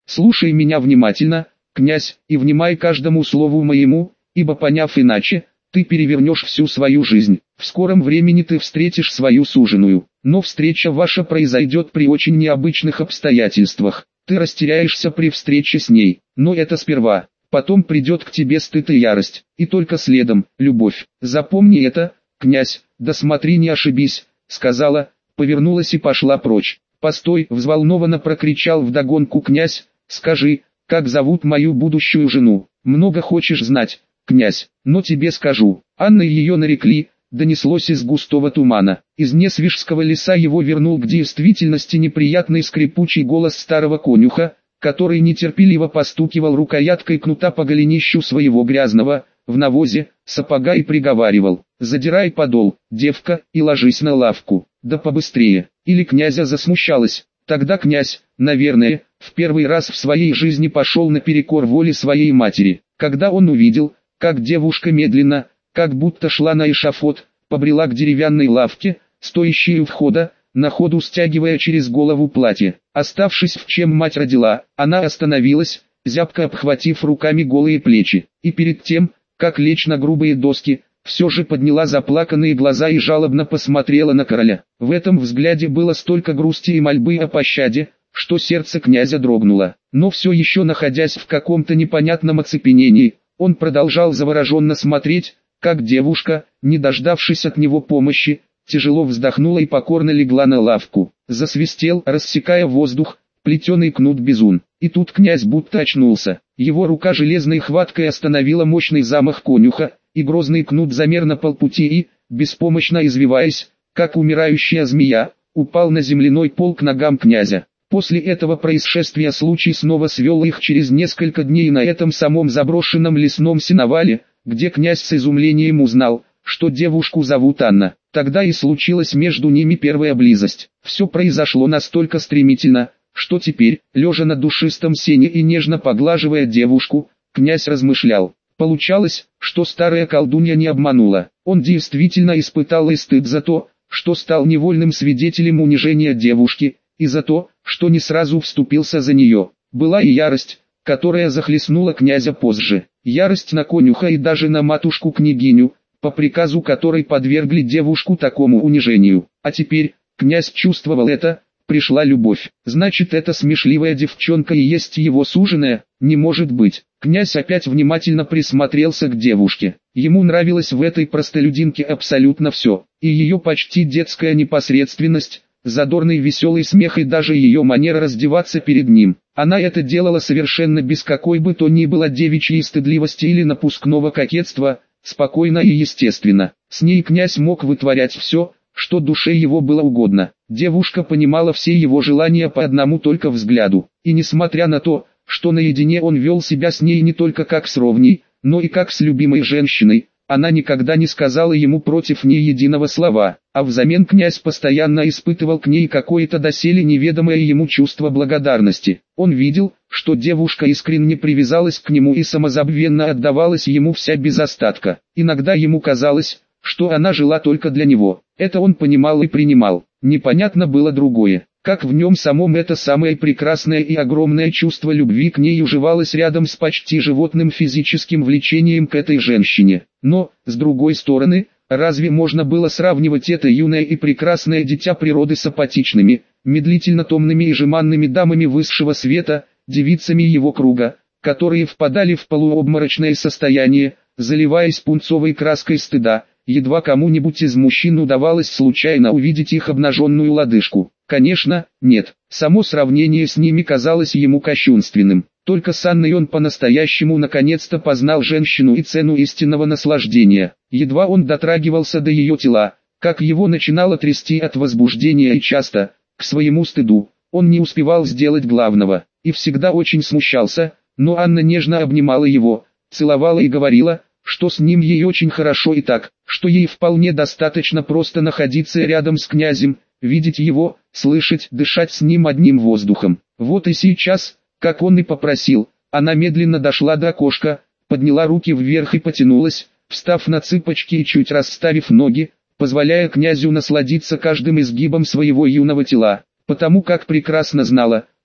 слушай меня внимательно, князь, и внимай каждому слову моему, ибо поняв иначе, ты перевернешь всю свою жизнь. В скором времени ты встретишь свою суженую, но встреча ваша произойдет при очень необычных обстоятельствах. Ты растеряешься при встрече с ней, но это сперва. Потом придет к тебе стыд и ярость, и только следом – любовь. Запомни это, князь, да смотри не ошибись, сказала, повернулась и пошла прочь. Постой, взволнованно прокричал вдогонку князь, скажи, как зовут мою будущую жену? Много хочешь знать, князь, но тебе скажу. Анной ее нарекли, донеслось из густого тумана. Из Несвижского леса его вернул к действительности неприятный скрипучий голос старого конюха, который нетерпеливо постукивал рукояткой кнута по голенищу своего грязного, в навозе, сапога и приговаривал: «Задирай подол, девка, и ложись на лавку, да побыстрее». Или князя засмущалась. Тогда князь, наверное, в первый раз в своей жизни пошел наперекор воле своей матери, когда он увидел, как девушка медленно, как будто шла на эшафот, побрела к деревянной лавке, стоящей у входа, на ходу стягивая через голову платье. Оставшись в чем мать родила, она остановилась, зябко обхватив руками голые плечи, и перед тем, как лечь на грубые доски, все же подняла заплаканные глаза и жалобно посмотрела на короля. В этом взгляде было столько грусти и мольбы о пощаде, что сердце князя дрогнуло. Но все еще находясь в каком-то непонятном оцепенении, он продолжал завороженно смотреть, как девушка, не дождавшись от него помощи, тяжело вздохнула и покорно легла на лавку. Засвистел, рассекая воздух, плетеный кнут-бизун. И тут князь будто очнулся. Его рука железной хваткой остановила мощный замах конюха, и грозный кнут замер на полпути и, беспомощно извиваясь, как умирающая змея, упал на земляной пол к ногам князя. После этого происшествия случай снова свел их через несколько дней на этом самом заброшенном лесном сеновале, где князь с изумлением узнал, что девушку зовут Анна. Тогда и случилась между ними первая близость. Все произошло настолько стремительно, что теперь, лежа на душистом сене и нежно поглаживая девушку, князь размышлял. Получалось, что старая колдунья не обманула. Он действительно испытал и стыд за то, что стал невольным свидетелем унижения девушки, и за то, что не сразу вступился за нее. Была и ярость, которая захлестнула князя позже. Ярость на конюха и даже на матушку-княгиню, по приказу которой подвергли девушку такому унижению. А теперь, князь чувствовал это, пришла любовь. Значит, эта смешливая девчонка и есть его суженая? Не может быть. Князь опять внимательно присмотрелся к девушке. Ему нравилось в этой простолюдинке абсолютно все. И ее почти детская непосредственность, задорный веселый смех и даже ее манера раздеваться перед ним. Она это делала совершенно без какой бы то ни было девичьей стыдливости или напускного кокетства, спокойно и естественно. С ней князь мог вытворять все, что душе его было угодно. Девушка понимала все его желания по одному только взгляду. И несмотря на то, что наедине он вел себя с ней не только как с ровней, но и как с любимой женщиной, она никогда не сказала ему против ни единого слова, а взамен князь постоянно испытывал к ней какое-то доселе неведомое ему чувство благодарности. Он видел, что девушка искренне привязалась к нему и самозабвенно отдавалась ему вся без остатка. Иногда ему казалось, что она жила только для него. Это он понимал и принимал. Непонятно было другое. Как в нем самом это самое прекрасное и огромное чувство любви к ней уживалось рядом с почти животным физическим влечением к этой женщине. Но, с другой стороны, разве можно было сравнивать это юное и прекрасное дитя природы с апатичными, медлительно-томными и жеманными дамами высшего света, девицами его круга, которые впадали в полуобморочное состояние, заливаясь пунцовой краской стыда, едва кому-нибудь из мужчин удавалось случайно увидеть их обнаженную лодыжку? Конечно, нет. Само сравнение с ними казалось ему кощунственным. Только с Анной он по-настоящему наконец-то познал женщину и цену истинного наслаждения. Едва он дотрагивался до ее тела, как его начинало трясти от возбуждения и часто, к своему стыду, он не успевал сделать главного, и всегда очень смущался, но Анна нежно обнимала его, целовала и говорила, что с ним ей очень хорошо и так, что ей вполне достаточно просто находиться рядом с князем, видеть его, слышать, дышать с ним одним воздухом. Вот и сейчас, как он и попросил, она медленно дошла до окошка, подняла руки вверх и потянулась, встав на цыпочки и чуть расставив ноги, позволяя князю насладиться каждым изгибом своего юного тела, потому как прекрасно знала,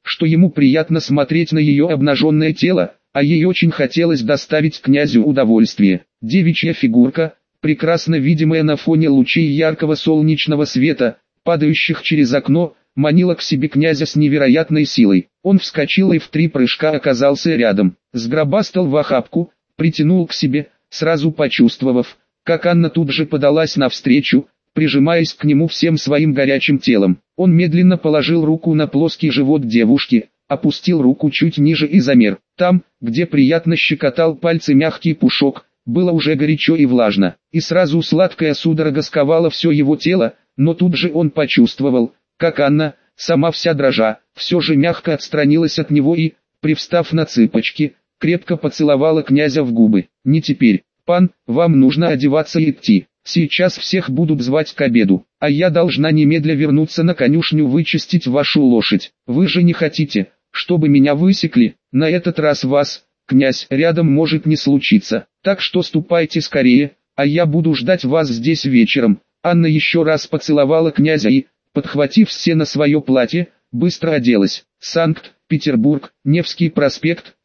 что ему приятно смотреть на ее обнаженное тело, а ей очень хотелось доставить князю удовольствие. Девичья фигурка, прекрасно видимая на фоне лучей яркого солнечного света, падающих через окно, манила к себе князя с невероятной силой. Он вскочил и в 3 прыжка оказался рядом, сгробастал в охапку, притянул к себе, сразу почувствовав, как Анна тут же подалась навстречу, прижимаясь к нему всем своим горячим телом. Он медленно положил руку на плоский живот девушки, опустил руку чуть ниже и замер. Там, где приятно щекотал пальцы мягкий пушок, было уже горячо и влажно, и сразу сладкая судорога сковала все его тело, но тут же он почувствовал, как Анна, сама вся дрожа, все же мягко отстранилась от него и, привстав на цыпочки, крепко поцеловала князя в губы. «Не теперь, пан, вам нужно одеваться и идти. Сейчас всех будут звать к обеду, а я должна немедля вернуться на конюшню вычистить вашу лошадь. Вы же не хотите, чтобы меня высекли? На этот раз вас, князь, рядом может не случиться, так что ступайте скорее, а я буду ждать вас здесь вечером». Анна еще раз поцеловала князя и, подхватив с сена свое платье, быстро оделась. Санкт-Петербург, Невский проспект,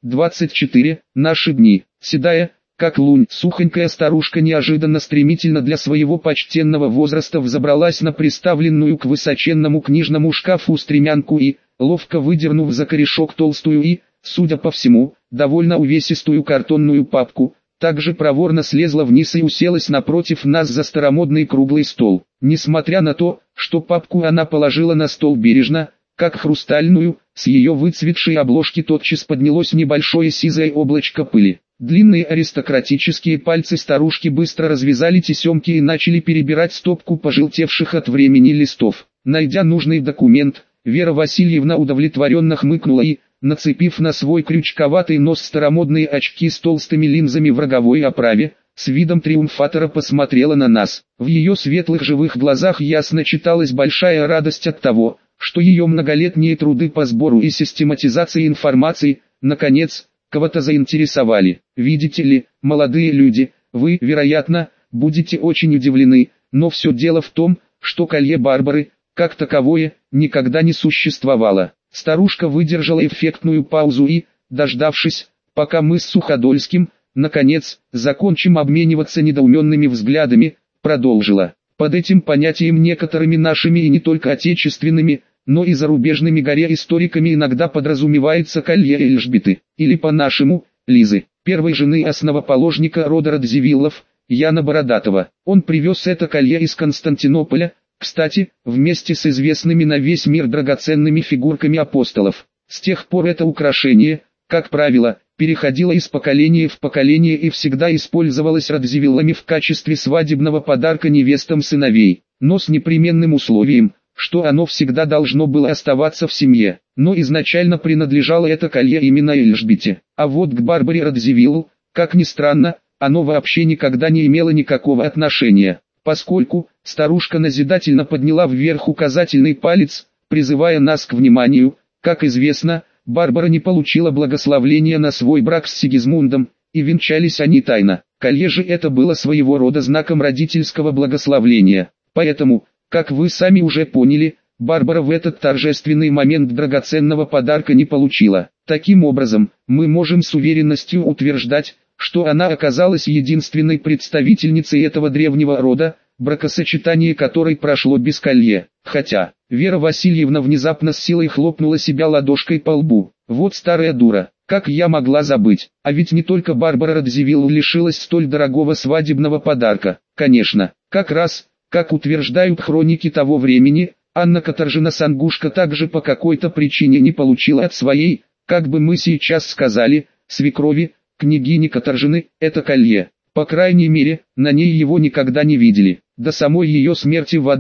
24, наши дни. Седая, как лунь, сухонькая старушка неожиданно стремительно для своего почтенного возраста взобралась на приставленную к высоченному книжному шкафу стремянку и, ловко выдернув за корешок толстую и, судя по всему, довольно увесистую картонную папку, также проворно слезла вниз и уселась напротив нас за старомодный круглый стол. Несмотря на то, что папку она положила на стол бережно, как хрустальную, с ее выцветшей обложки тотчас поднялось небольшое сизое облачко пыли. Длинные аристократические пальцы старушки быстро развязали тесемки и начали перебирать стопку пожелтевших от времени листов. Найдя нужный документ, Вера Васильевна удовлетворенно хмыкнула и, нацепив на свой крючковатый нос старомодные очки с толстыми линзами в роговой оправе, с видом триумфатора посмотрела на нас. В ее светлых живых глазах ясно читалась большая радость от того, что ее многолетние труды по сбору и систематизации информации, наконец, кого-то заинтересовали. Видите ли, молодые люди, вы, вероятно, будете очень удивлены, но все дело в том, что колье Барбары, как таковое, никогда не существовало. Старушка выдержала эффектную паузу и, дождавшись, пока мы с Суходольским, наконец, закончим обмениваться недоуменными взглядами, продолжила. Под этим понятием некоторыми нашими и не только отечественными, но и зарубежными горе-историками иногда подразумевается колье Эльжбеты, или по-нашему, Лизы, первой жены основоположника рода Радзивиллов, Яна Бородатого. Он привез это колье из Константинополя, кстати, вместе с известными на весь мир драгоценными фигурками апостолов. С тех пор это украшение, как правило, переходило из поколения в поколение и всегда использовалось Радзивиллами в качестве свадебного подарка невестам сыновей, но с непременным условием, что оно всегда должно было оставаться в семье. Но изначально принадлежало это колье именно Эльжбете. А вот к Барбаре Радзивилл, как ни странно, оно вообще никогда не имело никакого отношения, поскольку старушка назидательно подняла вверх указательный палец, призывая нас к вниманию. Как известно, Барбара не получила благословения на свой брак с Сигизмундом, и венчались они тайно. Колье же это было своего рода знаком родительского благословления. Поэтому, как вы сами уже поняли, Барбара в этот торжественный момент драгоценного подарка не получила. Таким образом, мы можем с уверенностью утверждать, что она оказалась единственной представительницей этого древнего рода, бракосочетание которой прошло без колье. Хотя, Вера Васильевна внезапно с силой хлопнула себя ладошкой по лбу. Вот старая дура, как я могла забыть, а ведь не только Барбара Радзивилл лишилась столь дорогого свадебного подарка. Конечно, как раз, как утверждают хроники того времени, Анна Каторжина-Сангушка также по какой-то причине не получила от своей, как бы мы сейчас сказали, свекрови, княгини Каторжины, это колье. По крайней мере, на ней его никогда не видели, до самой ее смерти в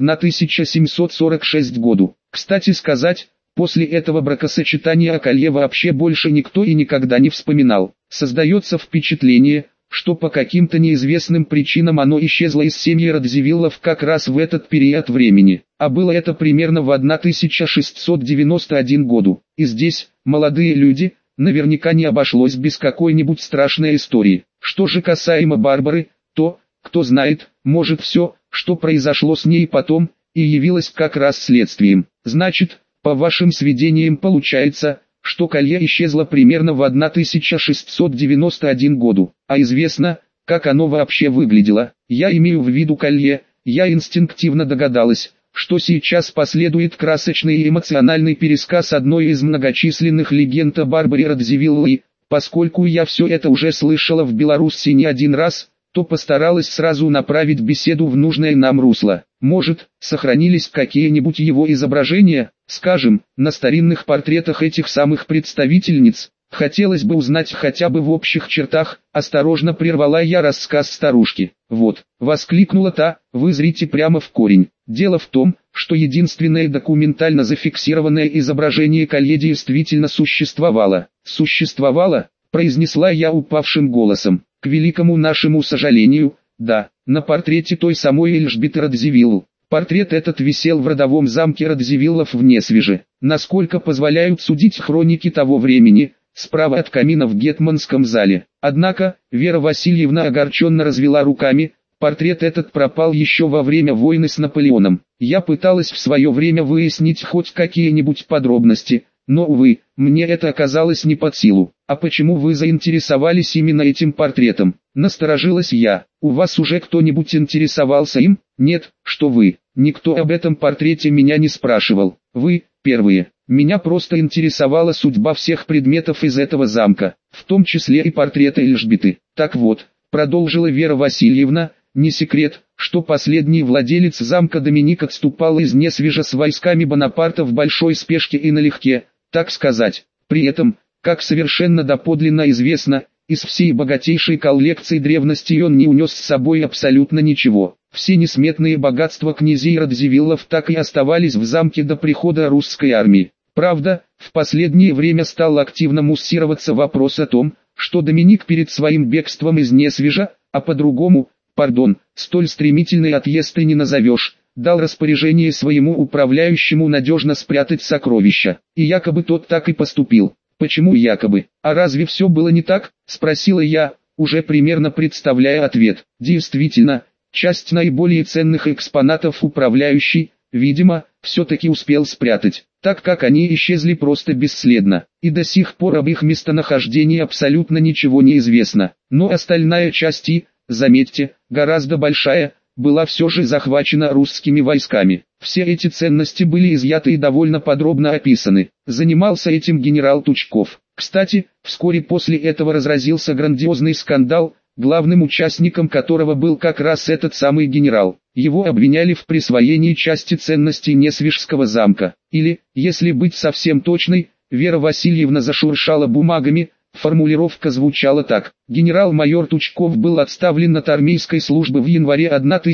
1746 году. Кстати сказать, после этого бракосочетания о колье вообще больше никто и никогда не вспоминал. Создается впечатление, что по каким-то неизвестным причинам оно исчезло из семьи Радзивиллов как раз в этот период времени, а было это примерно в 1691 году. И здесь, молодые люди, наверняка не обошлось без какой-нибудь страшной истории. Что же касаемо Барбары, то, кто знает, может все, что произошло с ней потом, и явилось как раз следствием. Значит, По вашим сведениям получается, что колье исчезло примерно в 1691 году, а известно, как оно вообще выглядело. Я имею в виду колье, я инстинктивно догадалась, что сейчас последует красочный и эмоциональный пересказ одной из многочисленных легенд о Барбаре Радзивилле. Поскольку я все это уже слышала в Беларуси не один раз, то постаралась сразу направить беседу в нужное нам русло. Может, сохранились какие-нибудь его изображения, скажем, на старинных портретах этих самых представительниц? Хотелось бы узнать хотя бы в общих чертах. Осторожно прервала я рассказ старушки. Вот, воскликнула та, вы зрите прямо в корень. Дело в том, что единственное документально зафиксированное изображение колье действительно существовало. Существовало, произнесла я упавшим голосом. К великому нашему сожалению, да, на портрете той самой Эльжбеты Радзивилл. Портрет этот висел в родовом замке Радзивиллов в Несвеже. Насколько позволяют судить хроники того времени, справа от камина в Гетманском зале. Однако, Вера Васильевна огорченно развела руками, портрет этот пропал еще во время войны с Наполеоном. Я пыталась в свое время выяснить хоть какие-нибудь подробности, но, увы, мне это оказалось не под силу. А почему вы заинтересовались именно этим портретом? Насторожилась я. У вас уже кто-нибудь интересовался им? Нет, что вы. Никто об этом портрете меня не спрашивал. Вы, первые. Меня просто интересовала судьба всех предметов из этого замка, в том числе и портрета Эльжбеты. Так вот, продолжила Вера Васильевна, не секрет, что последний владелец замка Доминик отступал из Несвежа с войсками Бонапарта в большой спешке и налегке, так сказать. При этом, как совершенно доподлинно известно, из всей богатейшей коллекции древностей он не унес с собой абсолютно ничего. Все несметные богатства князей Радзивиллов так и оставались в замке до прихода русской армии. Правда, в последнее время стал активно муссироваться вопрос о том, что Доминик перед своим бегством из Несвежа, а по-другому, столь стремительный отъезд и не назовешь, дал распоряжение своему управляющему надежно спрятать сокровища. И якобы тот так и поступил. Почему якобы? А разве все было не так? Спросила я, уже примерно представляя ответ. Действительно, часть наиболее ценных экспонатов управляющий, видимо, все-таки успел спрятать, так как они исчезли просто бесследно. И до сих пор об их местонахождении абсолютно ничего не известно. Но остальная часть заметьте, гораздо большая, была все же захвачена русскими войсками. Все эти ценности были изъяты и довольно подробно описаны. Занимался этим генерал Тучков. Кстати, вскоре после этого разразился грандиозный скандал, главным участником которого был как раз этот самый генерал. Его обвиняли в присвоении части ценностей Несвежского замка. Или, если быть совсем точной, Вера Васильевна зашуршала бумагами. Формулировка звучала так. Генерал-майор Тучков был отставлен от армейской службы в январе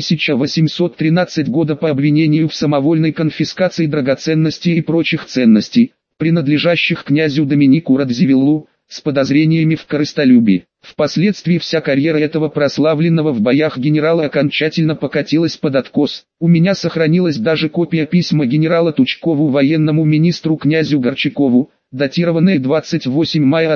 1813 года по обвинению в самовольной конфискации драгоценностей и прочих ценностей, принадлежащих князю Доминику Радзивиллу, с подозрениями в корыстолюбии. Впоследствии вся карьера этого прославленного в боях генерала окончательно покатилась под откос. У меня сохранилась даже копия письма генерала Тучкову военному министру князю Горчакову, датированное 28 мая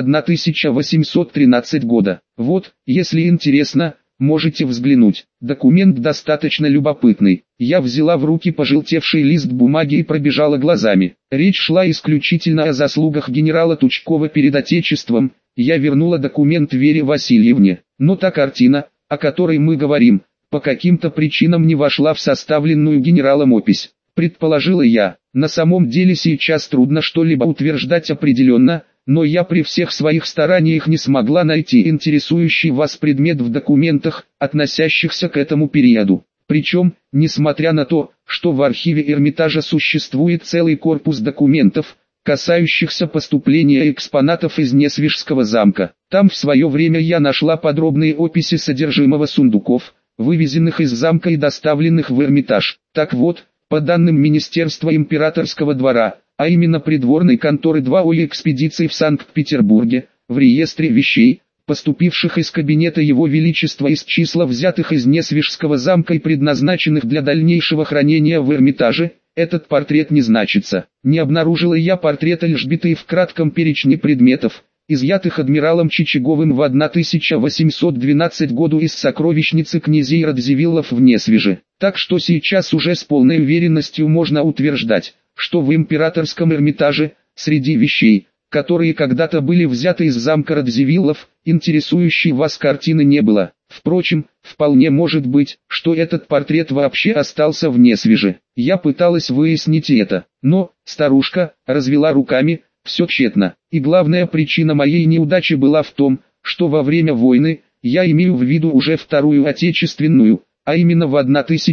1813 года. Вот, если интересно, можете взглянуть. Документ достаточно любопытный. Я взяла в руки пожелтевший лист бумаги и пробежала глазами. Речь шла исключительно о заслугах генерала Тучкова перед Отечеством. Я вернула документ Вере Васильевне. Но та картина, о которой мы говорим, по каким-то причинам не вошла в составленную генералом опись. Предположила я. На самом деле сейчас трудно что-либо утверждать определенно, но я при всех своих стараниях не смогла найти интересующий вас предмет в документах, относящихся к этому периоду. Причем, несмотря на то, что в архиве Эрмитажа существует целый корпус документов, касающихся поступления экспонатов из Несвежского замка. Там в свое время я нашла подробные описи содержимого сундуков, вывезенных из замка и доставленных в Эрмитаж. Так вот, по данным Министерства императорского двора, а именно придворной конторы 2 экспедиции в Санкт-Петербурге, в реестре вещей, поступивших из кабинета Его Величества из числа взятых из Несвежского замка и предназначенных для дальнейшего хранения в Эрмитаже, этот портрет не значится. Не обнаружила я портрета Эльжбеты и в кратком перечне предметов, изъятых адмиралом Чичаговым в 1812 году из сокровищницы князей Радзивиллов в Несвеже. Так что сейчас уже с полной уверенностью можно утверждать, что в императорском Эрмитаже, среди вещей, которые когда-то были взяты из замка Радзивиллов, интересующей вас картины не было. Впрочем, вполне может быть, что этот портрет вообще остался в Несвеже. Я пыталась выяснить это, но старушка развела руками, все тщетно. И главная причина моей неудачи была в том, что во время войны, я имею в виду уже Вторую Отечественную, а именно в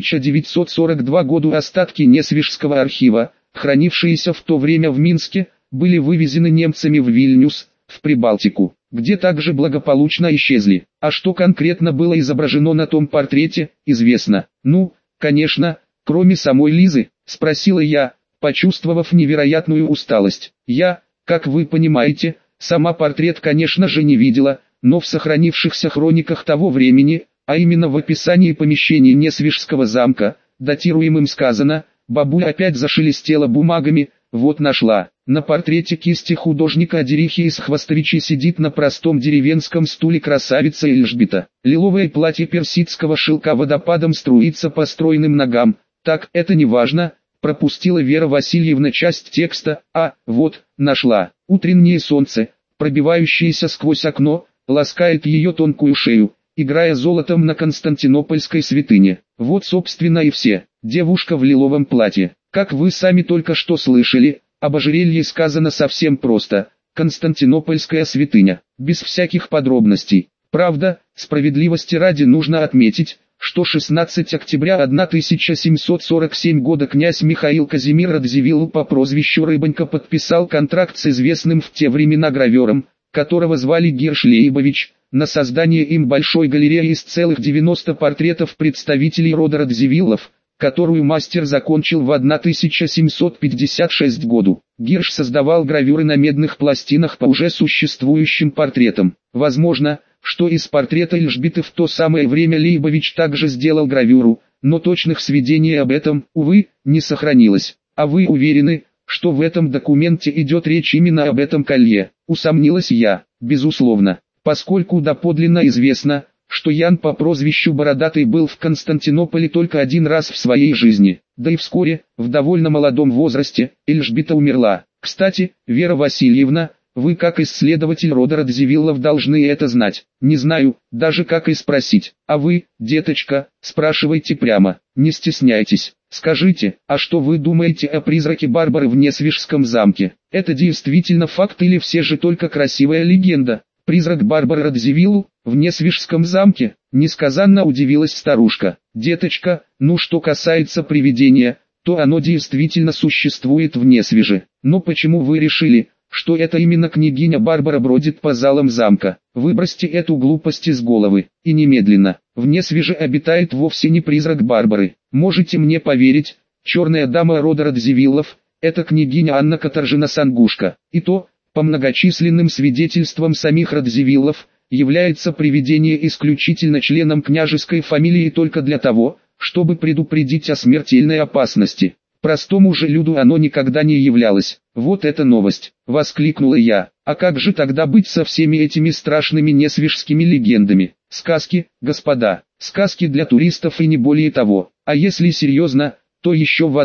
1942 году остатки Несвежского архива, хранившиеся в то время в Минске, были вывезены немцами в Вильнюс, в Прибалтику, где также благополучно исчезли. А что конкретно было изображено на том портрете, известно. Ну, конечно, кроме самой Лизы, спросила я, почувствовав невероятную усталость. Я, как вы понимаете, сама портрет конечно же не видела, но в сохранившихся хрониках того времени, а именно в описании помещений Несвежского замка, датируемым сказано, бабуля опять зашелестела бумагами, вот нашла. На портрете кисти художника Адерихи из Хвостовичей сидит на простом деревенском стуле красавица Эльжбета. Лиловое платье персидского шелка водопадом струится по стройным ногам. Так, это не важно, пропустила Вера Васильевна часть текста. А, вот, нашла. Утреннее солнце, пробивающееся сквозь окно, ласкает ее тонкую шею, играя золотом на константинопольской святыне. Вот собственно и все. Девушка в лиловом платье. Как вы сами только что слышали, об ожерелье сказано совсем просто. Константинопольская святыня, без всяких подробностей. Правда, справедливости ради нужно отметить, что 16 октября 1747 года князь Михаил Казимир Радзивилл по прозвищу Рыбонька подписал контракт с известным в те времена гравером, которого звали Гирш Лейбович, на создание им большой галереи из целых 90 портретов представителей рода Радзивиллов, которую мастер закончил в 1756 году. Гирш создавал гравюры на медных пластинах по уже существующим портретам. Возможно, что из портрета Эльжбеты в то самое время Лейбович также сделал гравюру, но точных сведений об этом, увы, не сохранилось. А вы уверены, что в этом документе идет речь именно об этом колье? Усомнилась я. Безусловно, поскольку доподлинно известно, что Ян по прозвищу Бородатый был в Константинополе только один раз в своей жизни, да и вскоре, в довольно молодом возрасте, Эльжбета умерла. Кстати, Вера Васильевна, вы как исследователь рода Радзивиллов должны это знать. Не знаю, даже как и спросить. А вы, деточка, спрашивайте прямо, не стесняйтесь. Скажите, а что вы думаете о призраке Барбары в Несвежском замке? Это действительно факт или все же только красивая легенда? Призрак Барбары Радзивиллу, в Несвежском замке, несказанно удивилась старушка. Деточка, ну что касается привидения, то оно действительно существует в Несвеже. Но почему вы решили, что это именно княгиня Барбара бродит по залам замка? Выбросьте эту глупость из головы, и немедленно. В Несвеже обитает вовсе не призрак Барбары. Можете мне поверить, черная дама рода Радзивиллов, это княгиня Анна Каторжина-Сангушка. И то, по многочисленным свидетельствам самих Радзивиллов, является привидение исключительно членом княжеской фамилии только для того, чтобы предупредить о смертельной опасности. Простому же люду оно никогда не являлось. Вот это новость, воскликнула я. А как же тогда быть со всеми этими страшными несвежскими легендами? Сказки, господа, сказки для туристов и не более того. А если серьезно, то еще в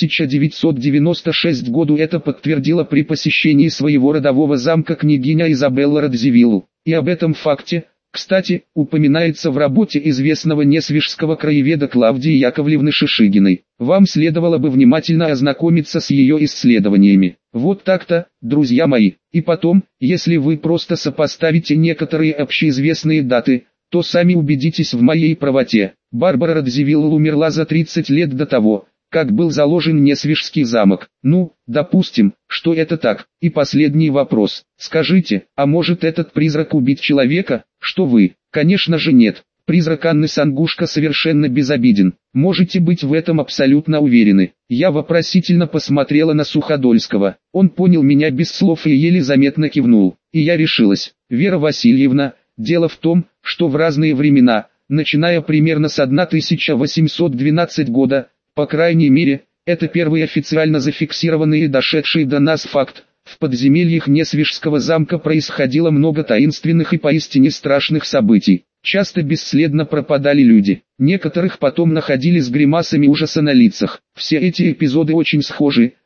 1996 году это подтвердила при посещении своего родового замка княгиня Изабелла Радзивилл. И об этом факте, кстати, упоминается в работе известного несвежского краеведа Клавдии Яковлевны Шишигиной. Вам следовало бы внимательно ознакомиться с ее исследованиями. Вот так-то, друзья мои. И потом, если вы просто сопоставите некоторые общеизвестные даты, то сами убедитесь в моей правоте. Барбара Радзивилл умерла за 30 лет до того, как был заложен Несвежский замок. Ну, допустим, что это так. И последний вопрос. Скажите, а может этот призрак убить человека? Что вы? Конечно же нет. Призрак Анны Сангушка совершенно безобиден. Можете быть в этом абсолютно уверены. Я вопросительно посмотрела на Суходольского. Он понял меня без слов и еле заметно кивнул. И я решилась. Вера Васильевна, дело в том, что в разные времена, начиная примерно с 1812 года, по крайней мере, это первый официально зафиксированный и дошедший до нас факт, в подземельях Несвежского замка происходило много таинственных и поистине страшных событий. Часто бесследно пропадали люди. Некоторых потом находили с гримасами ужаса на лицах. Все эти эпизоды очень схожи,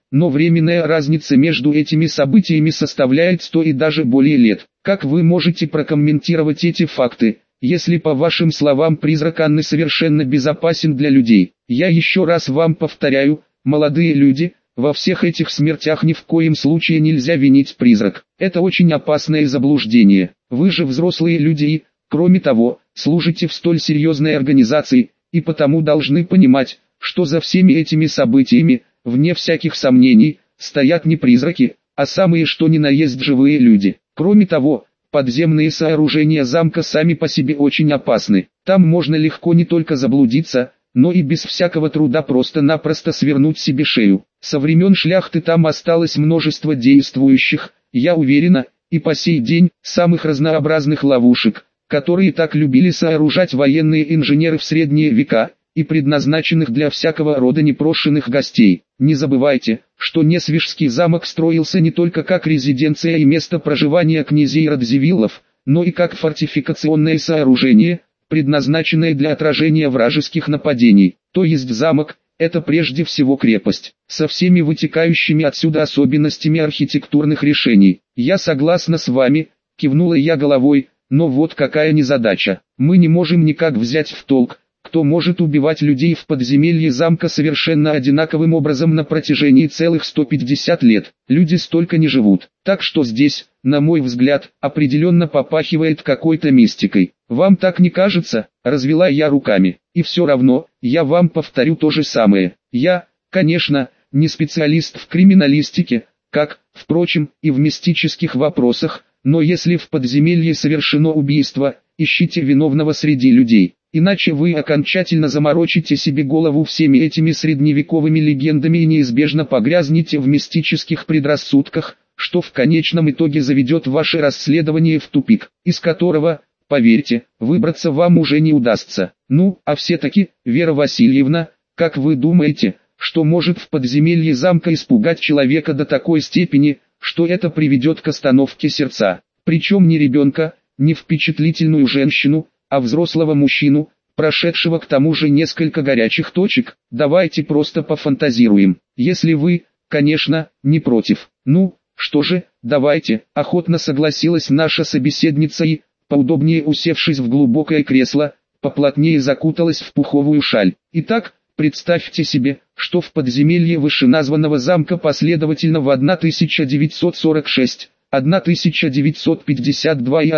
но временная разница между этими событиями составляет 100 и даже более лет. Как вы можете прокомментировать эти факты, если по вашим словам призрак Анны совершенно безопасен для людей? Я еще раз вам повторяю, молодые люди, во всех этих смертях ни в коем случае нельзя винить призрак. Это очень опасное заблуждение. Вы же взрослые люди и, кроме того, служите в столь серьезной организации, и потому должны понимать, что за всеми этими событиями, вне всяких сомнений, стоят не призраки, а самые что ни на есть живые люди. Кроме того, подземные сооружения замка сами по себе очень опасны. Там можно легко не только заблудиться, но и без всякого труда просто-напросто свернуть себе шею. Со времен шляхты там осталось множество действующих, я уверена, и по сей день, самых разнообразных ловушек, которые так любили сооружать военные инженеры в средние века, и предназначенных для всякого рода непрошенных гостей. Не забывайте, что Несвижский замок строился не только как резиденция и место проживания князей Радзивиллов, но и как фортификационное сооружение, предназначенное для отражения вражеских нападений. То есть замок – это прежде всего крепость, со всеми вытекающими отсюда особенностями архитектурных решений. Я согласна с вами, кивнула я головой, но вот какая незадача. Мы не можем никак взять в толк, кто может убивать людей в подземелье замка совершенно одинаковым образом на протяжении целых 150 лет. Люди столько не живут. Так что здесь, на мой взгляд, определенно попахивает какой-то мистикой. Вам так не кажется? Развела я руками. И все равно, я вам повторю то же самое. Я, конечно, не специалист в криминалистике, как, впрочем, и в мистических вопросах, но если в подземелье совершено убийство, ищите виновного среди людей. Иначе вы окончательно заморочите себе голову всеми этими средневековыми легендами и неизбежно погрязнете в мистических предрассудках, что в конечном итоге заведет ваше расследование в тупик, из которого, поверьте, выбраться вам уже не удастся. Ну, а все-таки, Вера Васильевна, как вы думаете, что может в подземелье замка испугать человека до такой степени, что это приведет к остановке сердца? Причем не ребенка, не впечатлительную женщину, а взрослого мужчину, прошедшего к тому же несколько горячих точек. Давайте просто пофантазируем. Если вы, конечно, не против. Ну, что же, давайте, охотно согласилась наша собеседница и, поудобнее усевшись в глубокое кресло, поплотнее закуталась в пуховую шаль. Итак, представьте себе, что в подземелье вышеназванного замка последовательно в 1946, 1952 и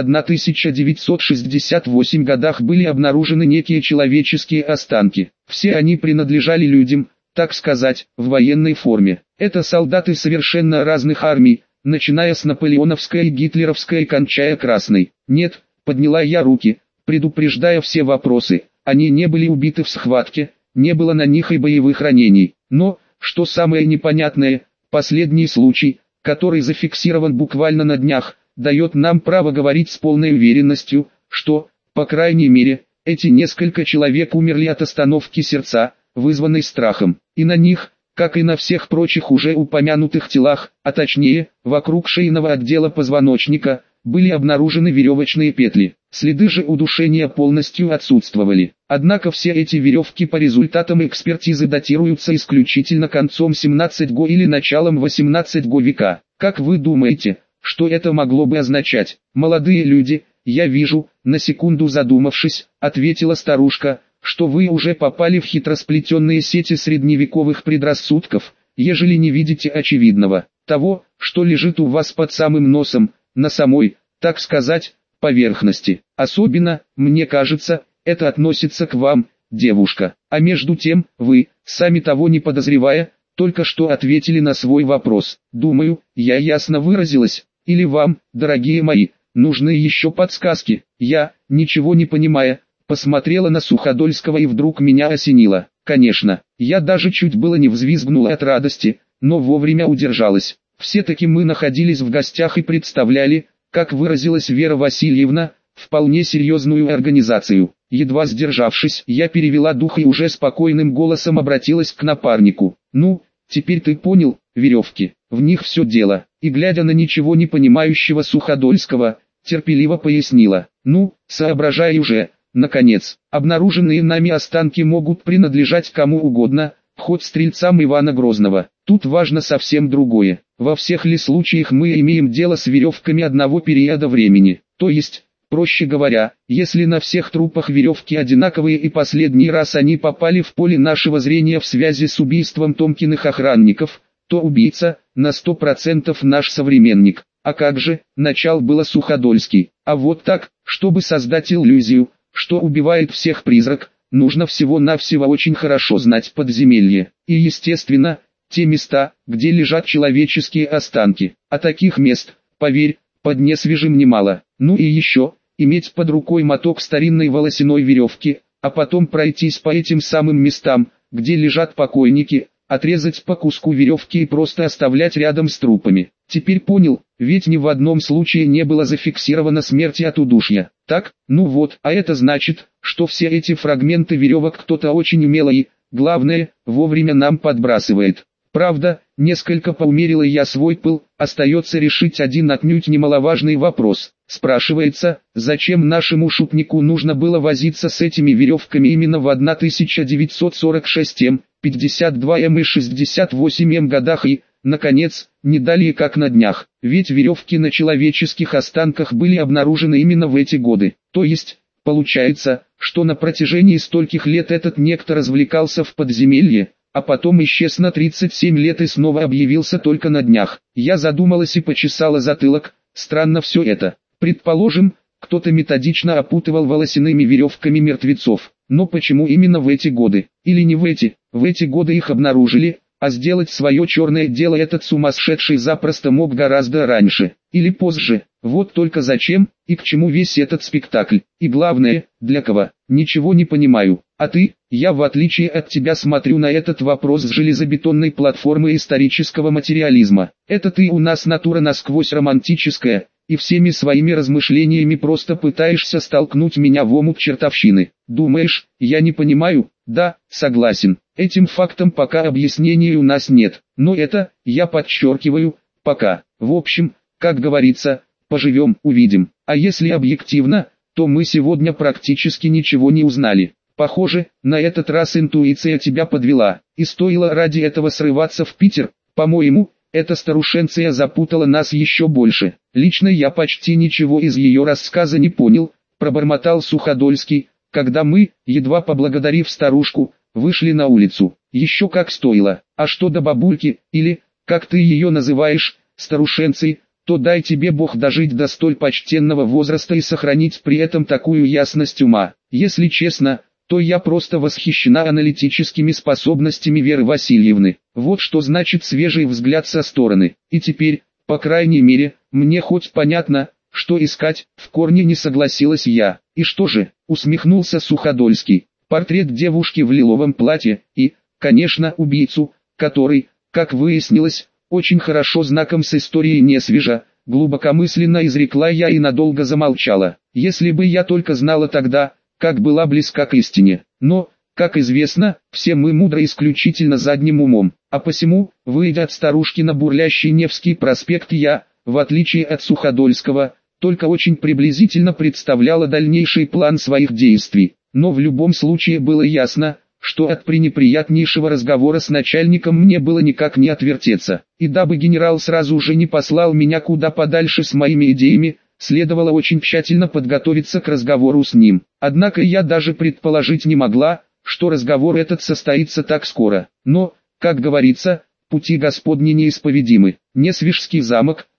1968 годах были обнаружены некие человеческие останки. Все они принадлежали людям, так сказать, в военной форме. Это солдаты совершенно разных армий, начиная с наполеоновской и гитлеровской и кончая красной. Нет, подняла я руки, предупреждая все вопросы, они не были убиты в схватке, не было на них и боевых ранений. Но, что самое непонятное, последний случай, который зафиксирован буквально на днях, дает нам право говорить с полной уверенностью, что, по крайней мере, эти несколько человек умерли от остановки сердца, вызванной страхом. И на них, как и на всех прочих уже упомянутых телах, а точнее, вокруг шейного отдела позвоночника, были обнаружены веревочные петли. Следы же удушения полностью отсутствовали. Однако все эти веревки по результатам экспертизы датируются исключительно концом 17 или началом 18 века. Как вы думаете, что это могло бы означать? Молодые люди, я вижу, на секунду задумавшись, ответила старушка, что вы уже попали в хитросплетенные сети средневековых предрассудков, ежели не видите очевидного, того, что лежит у вас под самым носом, на самой, так сказать, поверхности. Особенно, мне кажется, это относится к вам, девушка. А между тем, вы, сами того не подозревая, только что ответили на свой вопрос. Думаю, я ясно выразилась, или вам, дорогие мои, нужны еще подсказки. Я, ничего не понимая, посмотрела на Суходольского и вдруг меня осенило. Конечно, я даже чуть было не взвизгнула от радости, но вовремя удержалась. Все-таки мы находились в гостях и представляли, как выразилась Вера Васильевна, вполне серьезную организацию. Едва сдержавшись, я перевела дух и уже спокойным голосом обратилась к напарнику. Ну, теперь ты понял, веревки, в них все дело. И глядя на ничего не понимающего Суходольского, терпеливо пояснила. Ну, соображай уже, наконец, обнаруженные нами останки могут принадлежать кому угодно, ход стрельцам Ивана Грозного. Тут важно совсем другое. Во всех ли случаях мы имеем дело с веревками одного периода времени, то есть, проще говоря, если на всех трупах веревки одинаковые и последний раз они попали в поле нашего зрения в связи с убийством Томкиных охранников, то убийца, на 100% наш современник. А как же, начал было Суходольский. А вот так, чтобы создать иллюзию, что убивает всех призрак, нужно всего-навсего очень хорошо знать подземелье. И естественно, те места, где лежат человеческие останки. А таких мест, поверь, под несвежим немало. Ну и еще, иметь под рукой моток старинной волосяной веревки, а потом пройтись по этим самым местам, где лежат покойники, отрезать по куску веревки и просто оставлять рядом с трупами. Теперь понял, ведь ни в одном случае не было зафиксировано смерти от удушья. Так, ну вот, а это значит, что все эти фрагменты веревок кто-то очень умело и, главное, вовремя нам подбрасывает. Правда, несколько поумерила я свой пыл, остается решить один отнюдь немаловажный вопрос. Спрашивается, зачем нашему шутнику нужно было возиться с этими веревками именно в 1946 52 и 68 годах и, наконец, не далее как на днях, ведь веревки на человеческих останках были обнаружены именно в эти годы. То есть, получается, что на протяжении стольких лет этот некто развлекался в подземелье, а потом исчез на 37 лет и снова объявился только на днях. Я задумалась и почесала затылок, странно все это. Предположим, кто-то методично опутывал волосяными веревками мертвецов, но почему именно в эти годы? Или не в эти годы их обнаружили, а сделать свое черное дело этот сумасшедший запросто мог гораздо раньше, или позже. Вот только зачем, и к чему весь этот спектакль, и главное, для кого, ничего не понимаю. А ты, я в отличие от тебя смотрю на этот вопрос с железобетонной платформы исторического материализма. Это ты у нас натура насквозь романтическая, и всеми своими размышлениями просто пытаешься столкнуть меня в омут чертовщины. Думаешь, я не понимаю? Да, согласен. Этим фактом пока объяснений у нас нет, но это, я подчеркиваю, пока. В общем, как говорится, поживем, увидим. А если объективно, то мы сегодня практически ничего не узнали. Похоже, на этот раз интуиция тебя подвела, и стоило ради этого срываться в Питер. По-моему, эта старушенция запутала нас еще больше. Лично я почти ничего из ее рассказа не понял, пробормотал Суходольский, когда мы, едва поблагодарив старушку, вышли на улицу. Еще как стоило. А что до бабульки, или, как ты ее называешь, старушенцей, то дай тебе Бог дожить до столь почтенного возраста и сохранить при этом такую ясность ума. Если честно, то я просто восхищена аналитическими способностями Веры Васильевны. Вот что значит свежий взгляд со стороны. И теперь, по крайней мере, мне хоть понятно, что искать, в корне не согласилась я. И что же, усмехнулся Суходольский. Портрет девушки в лиловом платье и, конечно, убийцу, который, как выяснилось, очень хорошо знаком с историей не свежа, глубокомысленно изрекла я и надолго замолчала. Если бы я только знала тогда, как была близка к истине. Но, как известно, все мы мудры исключительно задним умом. А посему, выйдя от старушки на бурлящий Невский проспект, я, в отличие от Суходольского, только очень приблизительно представляла дальнейший план своих действий. Но в любом случае было ясно, что от пренеприятнейшего разговора с начальником мне было никак не отвертеться. И дабы генерал сразу же не послал меня куда подальше с моими идеями, следовало очень тщательно подготовиться к разговору с ним. Однако я даже предположить не могла, что разговор этот состоится так скоро. Но, как говорится, пути Господни неисповедимы. Несвежский замок,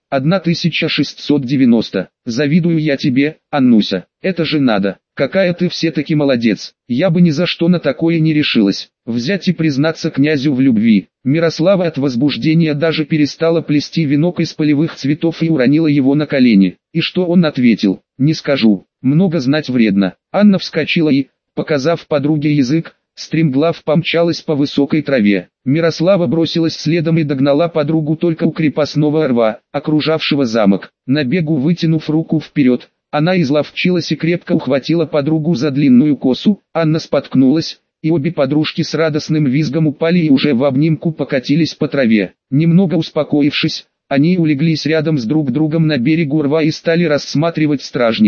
1690. Завидую я тебе, Аннуся. Это же надо. Какая ты все-таки молодец. Я бы ни за что на такое не решилась. Взять и признаться князю в любви. Мирослава от возбуждения даже перестала плести венок из полевых цветов и уронила его на колени. И что он ответил? Не скажу. Много знать вредно. Анна вскочила и, показав подруге язык, стремглав помчалась по высокой траве. Мирослава бросилась следом и догнала подругу только у крепостного рва, окружавшего замок. На бегу вытянув руку вперед, она изловчилась и крепко ухватила подругу за длинную косу. Анна споткнулась, и обе подружки с радостным визгом упали и уже в обнимку покатились по траве. Немного успокоившись, они улеглись рядом с друг другом на берегу рва и стали рассматривать стражника,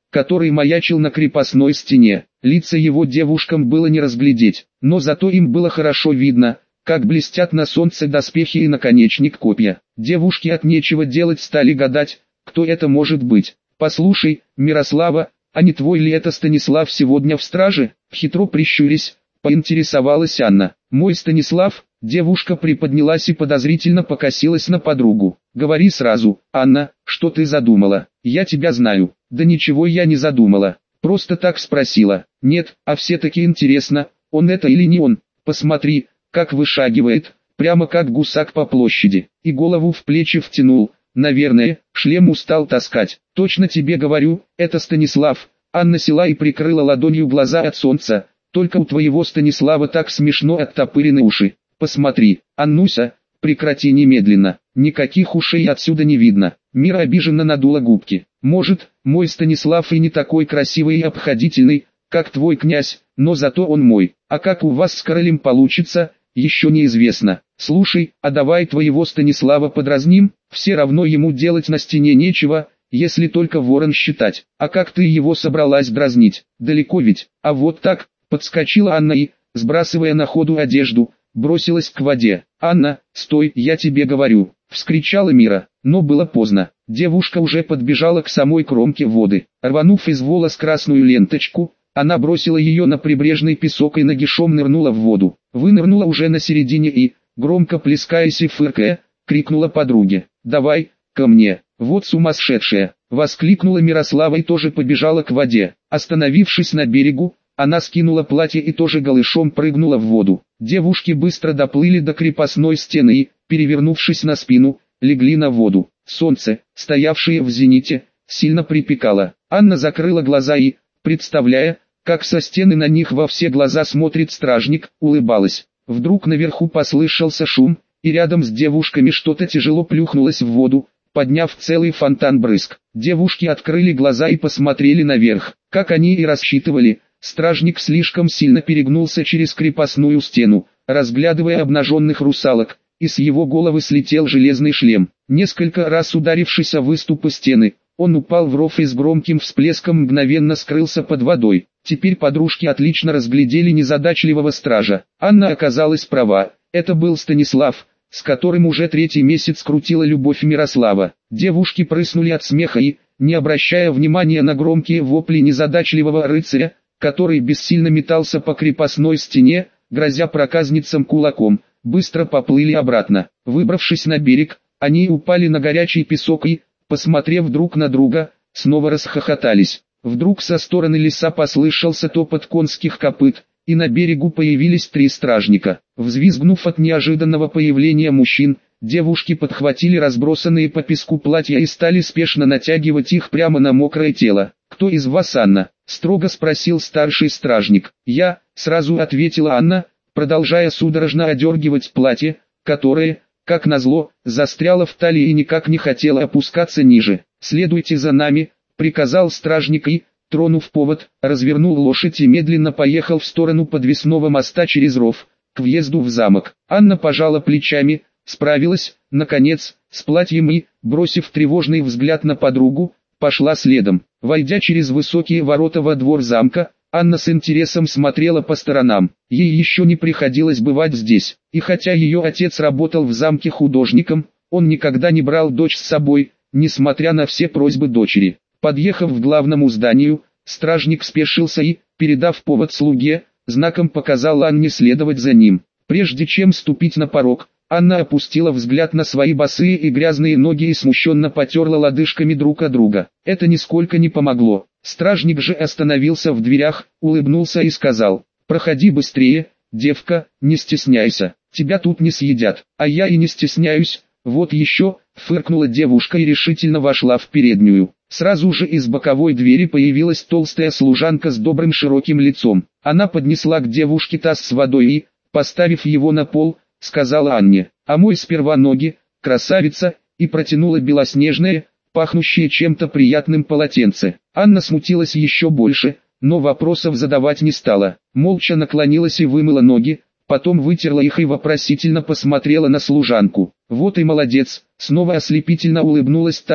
который маячил на крепостной стене. Лица его девушкам было не разглядеть, но зато им было хорошо видно, как блестят на солнце доспехи и наконечник копья. Девушки от нечего делать стали гадать, кто это может быть. «Послушай, Мирослава, а не твой ли это Станислав сегодня в страже?» Хитро прищурясь, поинтересовалась Анна. «Мой Станислав?» Девушка приподнялась и подозрительно покосилась на подругу. «Говори сразу, Анна, что ты задумала? Я тебя знаю». «Да ничего я не задумала, просто так спросила». «Нет, а все-таки интересно, он это или не он? Посмотри, как вышагивает, прямо как гусак по площади, и голову в плечи втянул. Наверное, шлем устал таскать. Точно тебе говорю, это Станислав». Анна села и прикрыла ладонью глаза от солнца. «Только у твоего Станислава так смешно оттопырены уши. Посмотри, Аннуся, прекрати немедленно, никаких ушей отсюда не видно». Мира обиженно надула губки. «Может, мой Станислав и не такой красивый и обходительный, как твой князь, но зато он мой. А как у вас с королем получится, еще неизвестно. Слушай, а давай твоего Станислава подразним, все равно ему делать на стене нечего, если только ворон считать. А как ты его собралась дразнить? Далеко ведь?» «А вот так», подскочила Анна и, сбрасывая на ходу одежду, бросилась к воде. «Анна, стой, я тебе говорю!» — вскричала Мира, но было поздно. Девушка уже подбежала к самой кромке воды. Рванув из волос красную ленточку, она бросила ее на прибрежный песок и нагишом нырнула в воду. Вынырнула уже на середине и, громко плескаясь и фыркая, крикнула подруге: «Давай, ко мне!» «Вот сумасшедшая!» — воскликнула Мирослава и тоже побежала к воде. Остановившись на берегу, она скинула платье и тоже голышом прыгнула в воду. Девушки быстро доплыли до крепостной стены и, перевернувшись на спину, легли на воду. Солнце, стоявшее в зените, сильно припекало. Анна закрыла глаза и, представляя, как со стены на них во все глаза смотрит стражник, улыбалась. Вдруг наверху послышался шум, и рядом с девушками что-то тяжело плюхнулось в воду, подняв целый фонтан брызг. Девушки открыли глаза и посмотрели наверх. Как они и рассчитывали, стражник слишком сильно перегнулся через крепостную стену, разглядывая обнаженных русалок, и с его головы слетел железный шлем. Несколько раз ударившись о выступы стены, он упал в ров и с громким всплеском мгновенно скрылся под водой. Теперь подружки отлично разглядели незадачливого стража. Анна оказалась права, это был Станислав, с которым уже третий месяц крутила любовь Мирослава. Девушки прыснули от смеха и, не обращая внимания на громкие вопли незадачливого рыцаря, который бессильно метался по крепостной стене, грозя проказницам кулаком, быстро поплыли обратно. Выбравшись на берег, они упали на горячий песок и, посмотрев друг на друга, снова расхохотались. Вдруг со стороны леса послышался топот конских копыт, и на берегу появились три стражника. Взвизгнув от неожиданного появления мужчин, девушки подхватили разбросанные по песку платья и стали спешно натягивать их прямо на мокрое тело. «Кто из вас Анна?» — строго спросил старший стражник. «Я», — сразу ответила Анна, продолжая судорожно одергивать платье, которое, как назло, застряло в талии и никак не хотело опускаться ниже. «Следуйте за нами», — приказал стражник и, тронув повод, развернул лошадь и медленно поехал в сторону подвесного моста через ров, к въезду в замок. Анна пожала плечами, справилась, наконец, с платьем и, бросив тревожный взгляд на подругу, пошла следом. Войдя через высокие ворота во двор замка, Анна с интересом смотрела по сторонам. Ей еще не приходилось бывать здесь, и хотя ее отец работал в замке художником, он никогда не брал дочь с собой, несмотря на все просьбы дочери. Подъехав к главному зданию, стражник спешился и, передав повод слуге, знаком показал Анне следовать за ним. Прежде чем ступить на порог, Анна опустила взгляд на свои босые и грязные ноги и смущенно потерла лодыжками друг от друга. Это нисколько не помогло. Стражник же остановился в дверях, улыбнулся и сказал: «Проходи быстрее, девка, не стесняйся, тебя тут не съедят». «А я и не стесняюсь, вот еще», — фыркнула девушка и решительно вошла в переднюю. Сразу же из боковой двери появилась толстая служанка с добрым широким лицом. Она поднесла к девушке таз с водой и, поставив его на пол, сказала Анне: «Омой сперва ноги, красавица», и протянула белоснежное, пахнущее чем-то приятным полотенце. Анна смутилась еще больше, но вопросов задавать не стала. Молча наклонилась и вымыла ноги, потом вытерла их и вопросительно посмотрела на служанку. «Вот и молодец», снова ослепительно улыбнулась та и,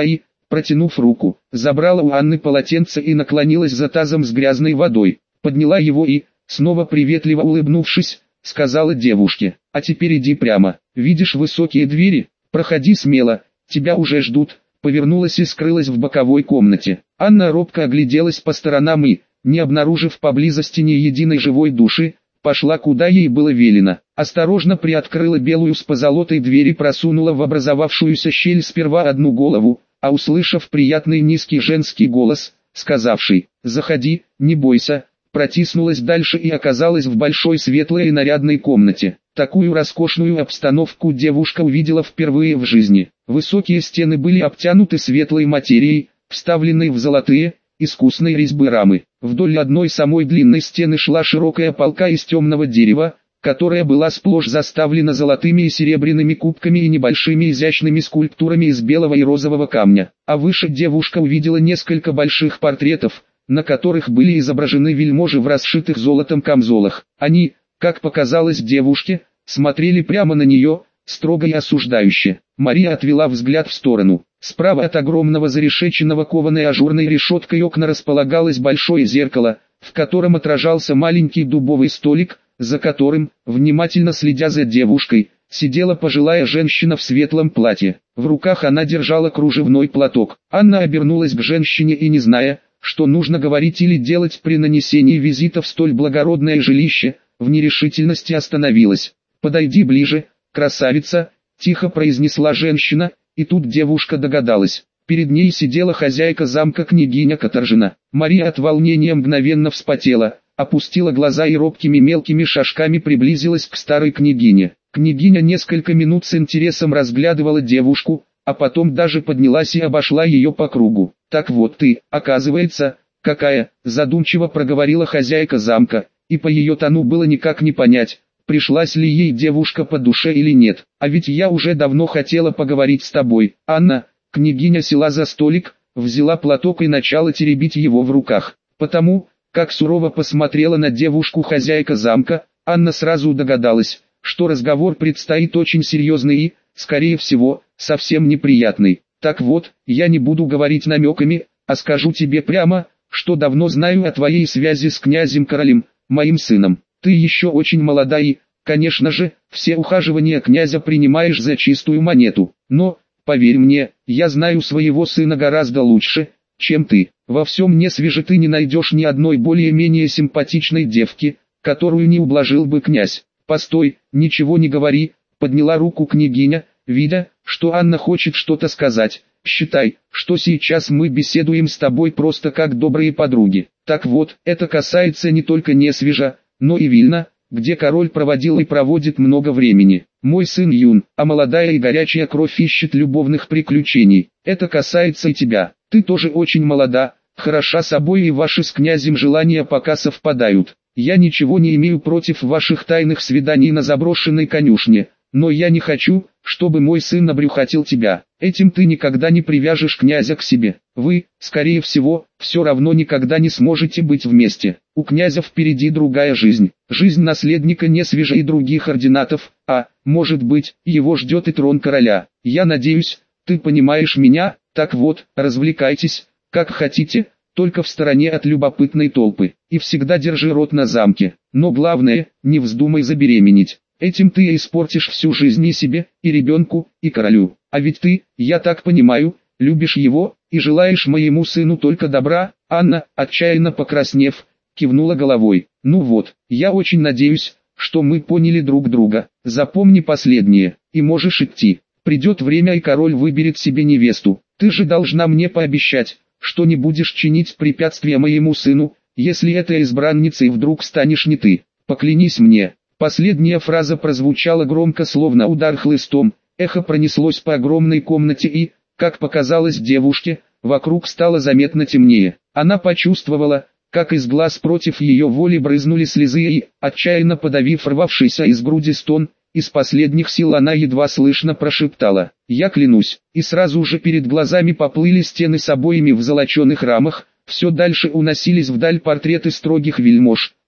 протянув руку, забрала у Анны полотенце и наклонилась за тазом с грязной водой, подняла его и, снова приветливо улыбнувшись, сказала девушке: «А теперь иди прямо, видишь высокие двери, проходи смело, тебя уже ждут», повернулась и скрылась в боковой комнате. Анна робко огляделась по сторонам и, не обнаружив поблизости ни единой живой души, пошла куда ей было велено. Осторожно приоткрыла белую с позолотой дверь и просунула в образовавшуюся щель сперва одну голову, а услышав приятный низкий женский голос, сказавший «Заходи, не бойся», протиснулась дальше и оказалась в большой светлой и нарядной комнате. Такую роскошную обстановку девушка увидела впервые в жизни. Высокие стены были обтянуты светлой материей, вставленной в золотые, искусной резьбы рамы. Вдоль одной самой длинной стены шла широкая полка из темного дерева, которая была сплошь заставлена золотыми и серебряными кубками и небольшими изящными скульптурами из белого и розового камня. А выше девушка увидела несколько больших портретов, на которых были изображены вельможи в расшитых золотом камзолах. Они, как показалось девушке, смотрели прямо на нее, строго и осуждающе. Мария отвела взгляд в сторону. Справа от огромного зарешеченного кованой ажурной решеткой окна располагалось большое зеркало, в котором отражался маленький дубовый столик, за которым, внимательно следя за девушкой, сидела пожилая женщина в светлом платье. В руках она держала кружевной платок. Анна обернулась к женщине и, не зная, что нужно говорить или делать при нанесении визита в столь благородное жилище, в нерешительности остановилась. «Подойди ближе, красавица», — тихо произнесла женщина, и тут девушка догадалась. Перед ней сидела хозяйка замка княгиня Катаржина. Мария от волнения мгновенно вспотела, опустила глаза и робкими мелкими шажками приблизилась к старой княгине. Княгиня несколько минут с интересом разглядывала девушку, а потом даже поднялась и обошла ее по кругу. «Так вот ты, оказывается, какая», — задумчиво проговорила хозяйка замка, и по ее тону было никак не понять, пришлась ли ей девушка по душе или нет. «А ведь я уже давно хотела поговорить с тобой, Анна». Княгиня села за столик, взяла платок и начала теребить его в руках. Потому, как сурово посмотрела на девушку хозяйка замка, Анна сразу догадалась, что разговор предстоит очень серьезный и, скорее всего, совсем неприятный. «Так вот, я не буду говорить намеками, а скажу тебе прямо, что давно знаю о твоей связи с князем-королем, моим сыном. Ты еще очень молода и, конечно же, все ухаживания князя принимаешь за чистую монету. Но, поверь мне, я знаю своего сына гораздо лучше, чем ты. Во всем Несвеже ты не найдешь ни одной более-менее симпатичной девки, которую не ублажил бы князь». «Постой, ничего не говори», — подняла руку княгиня, видя, что Анна хочет что-то сказать. «Считай, что сейчас мы беседуем с тобой просто как добрые подруги. Так вот, это касается не только Несвежа, но и Вильна, где король проводил и проводит много времени. Мой сын юн, а молодая и горячая кровь ищет любовных приключений. Это касается и тебя. Ты тоже очень молода, хороша собой и ваши с князем желания пока совпадают. Я ничего не имею против ваших тайных свиданий на заброшенной конюшне, но я не хочу, чтобы мой сын обрюхатил тебя. Этим ты никогда не привяжешь князя к себе. Вы, скорее всего, все равно никогда не сможете быть вместе. У князя впереди другая жизнь. Жизнь наследника Несвежа и других ординатов, а, может быть, его ждет и трон короля. Я надеюсь, ты понимаешь меня. Так вот, развлекайтесь, как хотите, только в стороне от любопытной толпы. И всегда держи рот на замке. Но главное, не вздумай забеременеть. Этим ты испортишь всю жизнь и себе, и ребенку, и королю. А ведь ты, я так понимаю, любишь его, и желаешь моему сыну только добра». Анна, отчаянно покраснев, кивнула головой. «Ну вот, я очень надеюсь, что мы поняли друг друга. Запомни последнее, и можешь идти. Придет время и король выберет себе невесту. Ты же должна мне пообещать, что не будешь чинить препятствия моему сыну, если этой избранницей вдруг станешь не ты. Поклянись мне». Последняя фраза прозвучала громко, словно удар хлыстом, эхо пронеслось по огромной комнате и, как показалось девушке, вокруг стало заметно темнее. Она почувствовала, как из глаз против ее воли брызнули слезы и, отчаянно подавив рвавшийся из груди стон, из последних сил она едва слышно прошептала: «Я клянусь», и сразу же перед глазами поплыли стены с обоями в золоченых рамах, все дальше уносились вдаль портреты строгих вельмож,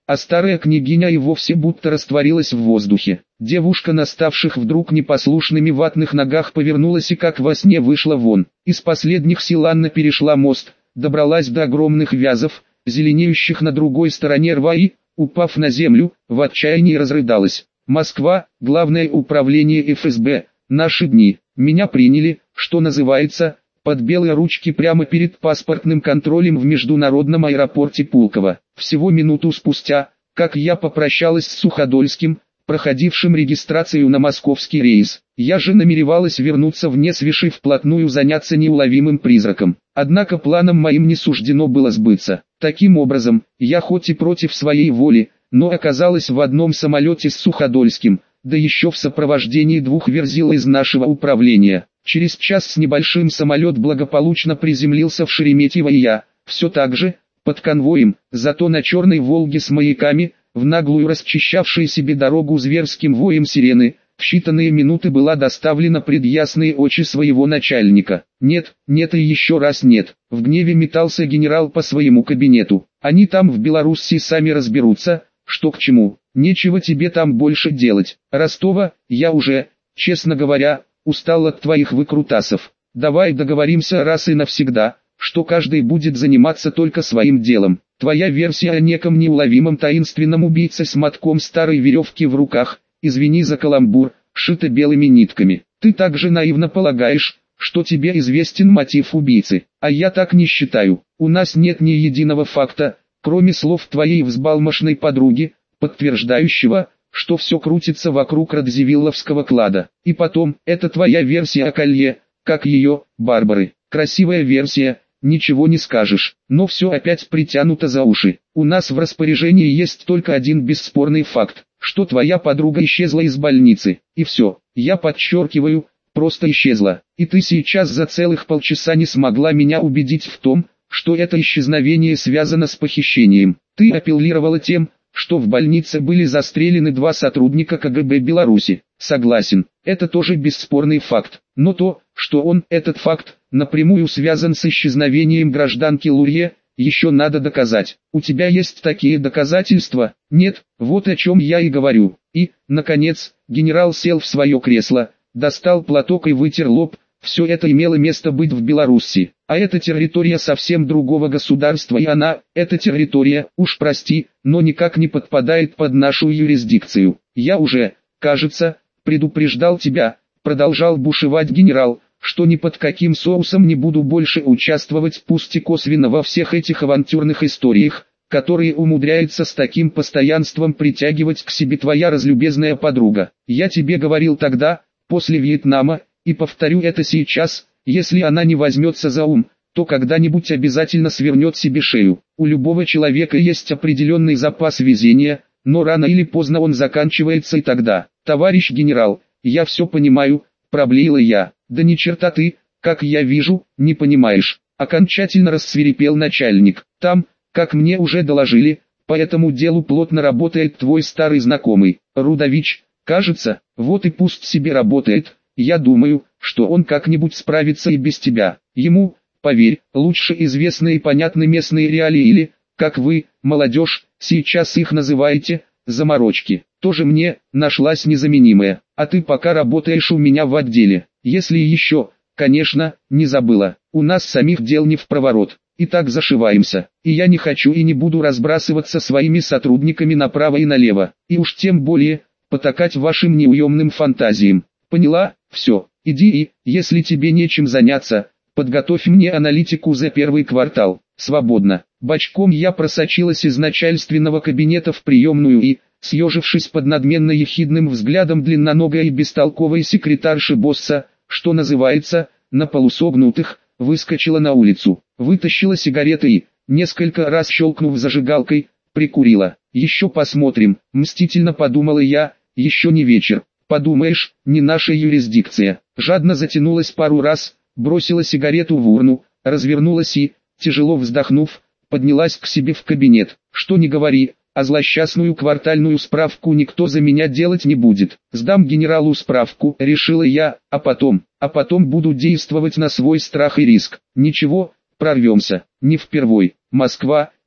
а старая княгиня и вовсе будто растворилась в воздухе. Девушка на ставших вдруг непослушными ватных ногах повернулась и как во сне вышла вон. Из последних сил Анна перешла мост, добралась до огромных вязов, зеленеющих на другой стороне рва и, упав на землю, в отчаянии разрыдалась. Москва, Главное управление ФСБ, наши дни. Меня приняли, что называется, под белые ручки прямо перед паспортным контролем в международном аэропорте Пулково. Всего минуту спустя, как я попрощалась с Суходольским, проходившим регистрацию на московский рейс. Я же намеревалась вернуться в Несвиж и вплотную заняться неуловимым призраком. Однако планам моим не суждено было сбыться. Таким образом, я хоть и против своей воли, но оказалась в одном самолете с Суходольским, да еще в сопровождении двух верзил из нашего управления. Через час с небольшим самолет благополучно приземлился в Шереметьево, и я, все так же, под конвоем, зато на черной «Волге» с маяками, в наглую расчищавшей себе дорогу зверским воем сирены, в считанные минуты была доставлена пред ясные очи своего начальника. Нет, нет и еще раз нет. В гневе метался генерал по своему кабинету. Они там в Белоруссии сами разберутся, что к чему. Нечего тебе там больше делать. Ростова, я уже, честно говоря, устал от твоих выкрутасов. Давай договоримся раз и навсегда, что каждый будет заниматься только своим делом. Твоя версия о неком неуловимом таинственном убийце с мотком старой веревки в руках, извини за каламбур, шита белыми нитками. Ты также наивно полагаешь, что тебе известен мотив убийцы, а я так не считаю. У нас нет ни единого факта, кроме слов твоей взбалмошной подруги, подтверждающего, что все крутится вокруг Радзивилловского клада. И потом, это твоя версия о колье, как ее, Барбары. Красивая версия, ничего не скажешь, но все опять притянуто за уши. У нас в распоряжении есть только один бесспорный факт, что твоя подруга исчезла из больницы, и все, я подчеркиваю, просто исчезла. И ты сейчас за целых полчаса не смогла меня убедить в том, что это исчезновение связано с похищением. Ты апеллировала тем, что в больнице были застрелены два сотрудника КГБ Беларуси. Согласен, это тоже бесспорный факт, но то, что он, этот факт, напрямую связан с исчезновением гражданки Лурье, еще надо доказать. У тебя есть такие доказательства? Нет, вот о чем я и говорю. И, наконец, генерал сел в свое кресло, достал платок и вытер лоб. Все это имело место быть в Беларуси, а это территория совсем другого государства, и она, эта территория, уж прости, но никак не подпадает под нашу юрисдикцию. Я уже, кажется, предупреждал тебя, продолжал бушевать генерал, что ни под каким соусом не буду больше участвовать, пусть и косвенно, во всех этих авантюрных историях, которые умудряется с таким постоянством притягивать к себе твоя разлюбезная подруга. Я тебе говорил тогда, после Вьетнама, и повторю это сейчас, если она не возьмется за ум, то когда-нибудь обязательно свернет себе шею. У любого человека есть определенный запас везения, но рано или поздно он заканчивается, и тогда, товарищ генерал, я все понимаю, проблеяла я. Да ни черта ты, как я вижу, не понимаешь. Окончательно рассвирепел начальник. Там, как мне уже доложили, по этому делу плотно работает твой старый знакомый, Рудович, кажется, вот и пусть себе работает. Я думаю, что он как-нибудь справится и без тебя. Ему, поверь, лучше известны и понятны местные реалии или, как вы, молодежь, сейчас их называете, заморочки. Тоже мне, нашлась незаменимая. А ты пока работаешь у меня в отделе. Если еще, конечно, не забыла. У нас самих дел не впроворот. И так зашиваемся. И я не хочу и не буду разбрасываться своими сотрудниками направо и налево. И уж тем более, потакать вашим неуемным фантазиям. Поняла? Все, иди и, если тебе нечем заняться, подготовь мне аналитику за первый квартал. Свободно. Бочком я просочилась из начальственного кабинета в приемную и, съежившись под надменно-ехидным взглядом длинноногой и бестолковой секретарши босса, что называется, на полусогнутых, выскочила на улицу, вытащила сигареты и, несколько раз щелкнув зажигалкой, прикурила. Еще посмотрим, мстительно подумала я, еще не вечер. Подумаешь, не наша юрисдикция. Жадно затянулась пару раз, бросила сигарету в урну, развернулась и, тяжело вздохнув, поднялась к себе в кабинет. Что ни говори, а злосчастную квартальную справку никто за меня делать не будет. Сдам генералу справку, решила я, а потом буду действовать на свой страх и риск. Ничего, прорвемся. Не впервой. Москва,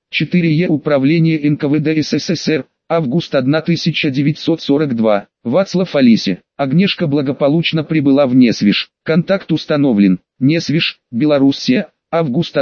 4Е Управление НКВД СССР, август 1942. Вацлав Алисе. Агнешка благополучно прибыла в Несвиж. Контакт установлен. Несвиж, Белоруссия, август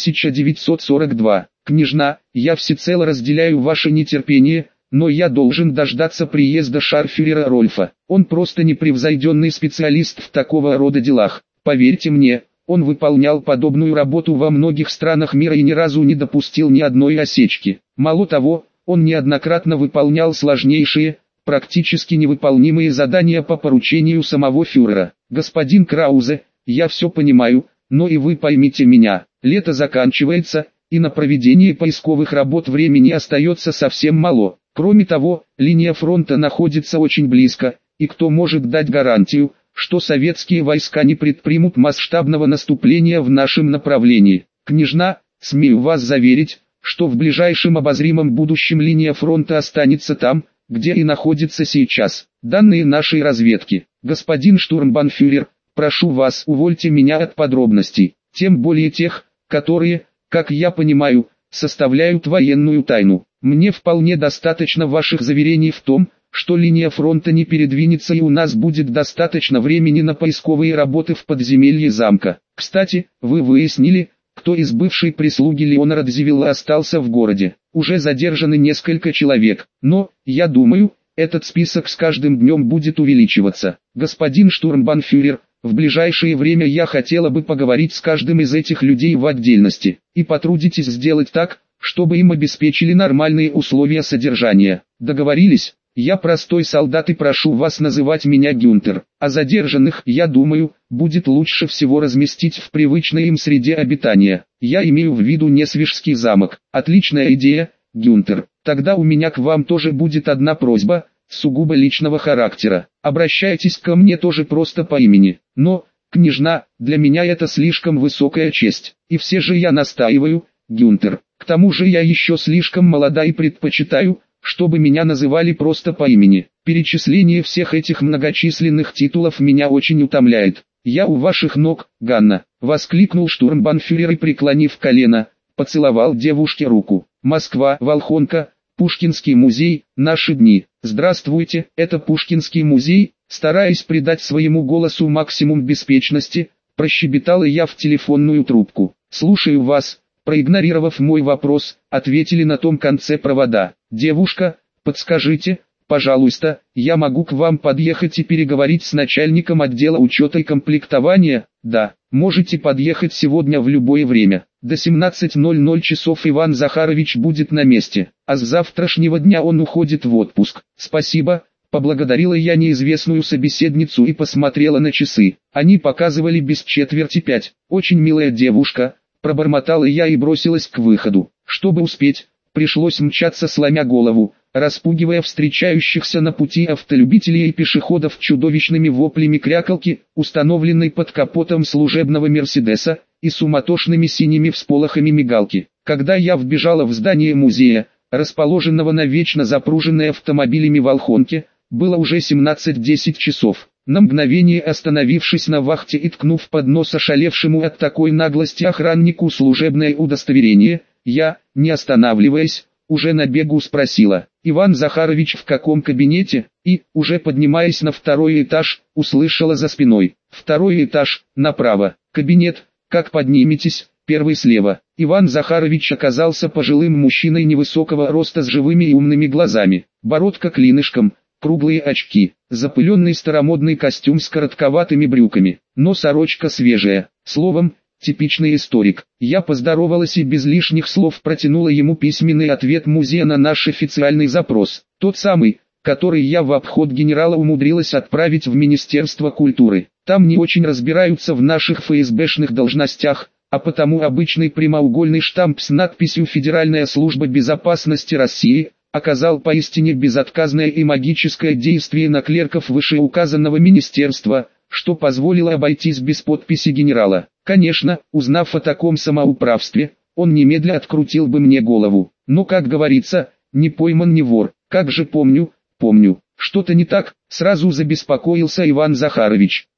1942. Княжна, я всецело разделяю ваше нетерпение, но я должен дождаться приезда шарфюрера Рольфа. Он просто непревзойденный специалист в такого рода делах. Поверьте мне, он выполнял подобную работу во многих странах мира и ни разу не допустил ни одной осечки. Мало того, он неоднократно выполнял сложнейшие, практически невыполнимые задания по поручению самого фюрера. Господин Краузе, я все понимаю, но и вы поймите меня. Лето заканчивается, и на проведение поисковых работ времени остается совсем мало. Кроме того, линия фронта находится очень близко, и кто может дать гарантию, что советские войска не предпримут масштабного наступления в нашем направлении? Княжна, смею вас заверить, что в ближайшем обозримом будущем линия фронта останется там, где и находится сейчас. Данные нашей разведки. Господин штурмбанфюрер, прошу вас, увольте меня от подробностей, тем более тех, которые, как я понимаю, составляют военную тайну. Мне вполне достаточно ваших заверений в том, что линия фронта не передвинется и у нас будет достаточно времени на поисковые работы в подземелье замка. Кстати, вы выяснили, кто из бывшей прислуги Леона Радзивилла остался в городе. Уже задержаны несколько человек, но, я думаю, этот список с каждым днем будет увеличиваться. Господин штурмбанфюрер, в ближайшее время я хотела бы поговорить с каждым из этих людей в отдельности, и потрудитесь сделать так, чтобы им обеспечили нормальные условия содержания. Договорились? Я простой солдат и прошу вас называть меня Гюнтер. А задержанных, я думаю, будет лучше всего разместить в привычной им среде обитания. Я имею в виду Несвижский замок. Отличная идея, Гюнтер. Тогда у меня к вам тоже будет одна просьба, сугубо личного характера. Обращайтесь ко мне тоже просто по имени. Но, княжна, для меня это слишком высокая честь. И все же я настаиваю, Гюнтер. К тому же я еще слишком молода и предпочитаю, чтобы меня называли просто по имени. Перечисление всех этих многочисленных титулов меня очень утомляет. «Я у ваших ног, Ганна», — воскликнул штурмбанфюрер и, преклонив колено, поцеловал девушке руку. «Москва, Волхонка, Пушкинский музей, наши дни». «Здравствуйте, это Пушкинский музей», стараясь придать своему голосу максимум беспечности, прощебетала я в телефонную трубку. «Слушаю вас». Проигнорировав мой вопрос, ответили на том конце провода. «Девушка, подскажите, пожалуйста, я могу к вам подъехать и переговорить с начальником отдела учета и комплектования?» «Да, можете подъехать сегодня в любое время. До 17:00 часов Иван Захарович будет на месте, а с завтрашнего дня он уходит в отпуск». «Спасибо», поблагодарила я неизвестную собеседницу и посмотрела на часы. Они показывали без четверти 5. «Очень милая девушка», пробормотала я и бросилась к выходу. Чтобы успеть, пришлось мчаться сломя голову, распугивая встречающихся на пути автолюбителей и пешеходов чудовищными воплями крякалки, установленной под капотом служебного Мерседеса, и суматошными синими всполохами мигалки. Когда я вбежала в здание музея, расположенного на вечно запруженной автомобилями Волхонке, было уже 17:10 часов. На мгновение остановившись на вахте и ткнув под нос ошалевшему от такой наглости охраннику служебное удостоверение, я, не останавливаясь, уже на бегу спросила: «Иван Захарович в каком кабинете?» И, уже поднимаясь на второй этаж, услышала за спиной: «Второй этаж, направо, кабинет, как подниметесь, первый слева». Иван Захарович оказался пожилым мужчиной невысокого роста с живыми и умными глазами, бородка клинышком, круглые очки, запыленный старомодный костюм с коротковатыми брюками, но сорочка свежая, словом, типичный историк. Я поздоровалась и без лишних слов протянула ему письменный ответ музея на наш официальный запрос, тот самый, который я в обход генерала умудрилась отправить в Министерство культуры. Там не очень разбираются в наших ФСБшных должностях, а потому обычный прямоугольный штамп с надписью «Федеральная служба безопасности России» оказал поистине безотказное и магическое действие на клерков вышеуказанного министерства, что позволило обойтись без подписи генерала. Конечно, узнав о таком самоуправстве, он немедля открутил бы мне голову. Но, как говорится, не пойман не вор. «Как же помню, что-то не так», сразу забеспокоился Иван Захарович.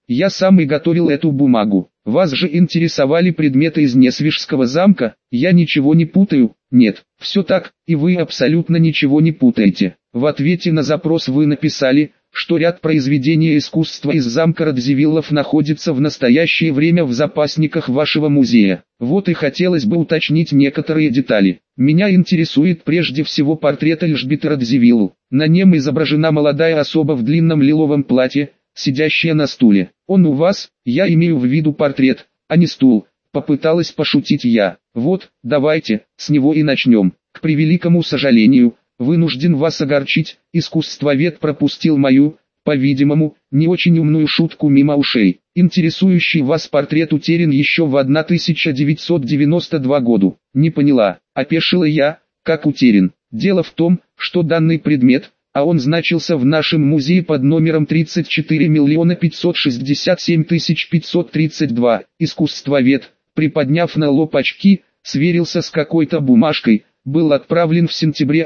Я сам и готовил эту бумагу. Вас же интересовали предметы из Несвижского замка, я ничего не путаю. Нет, все так, и вы абсолютно ничего не путаете. В ответе на запрос вы написали, что ряд произведений искусства из замка Радзивиллов находится в настоящее время в запасниках вашего музея. Вот и хотелось бы уточнить некоторые детали. Меня интересует прежде всего портрет Эльжбеты Радзивиллу. На нем изображена молодая особа в длинном лиловом платье, сидящая на стуле. Он у вас? Я имею в виду портрет, а не стул. Попыталась пошутить я. Вот, давайте, с него и начнем. К превеликому сожалению, вынужден вас огорчить, искусствовед пропустил мою, по-видимому, не очень умную шутку мимо ушей. Интересующий вас портрет утерян еще в 1992 году. Не поняла, опешила я, как утерян. Дело в том, что данный предмет, а он значился в нашем музее под номером 34 567 532, искусствовед, приподняв на лоб очки, сверился с какой-то бумажкой, был отправлен в сентябре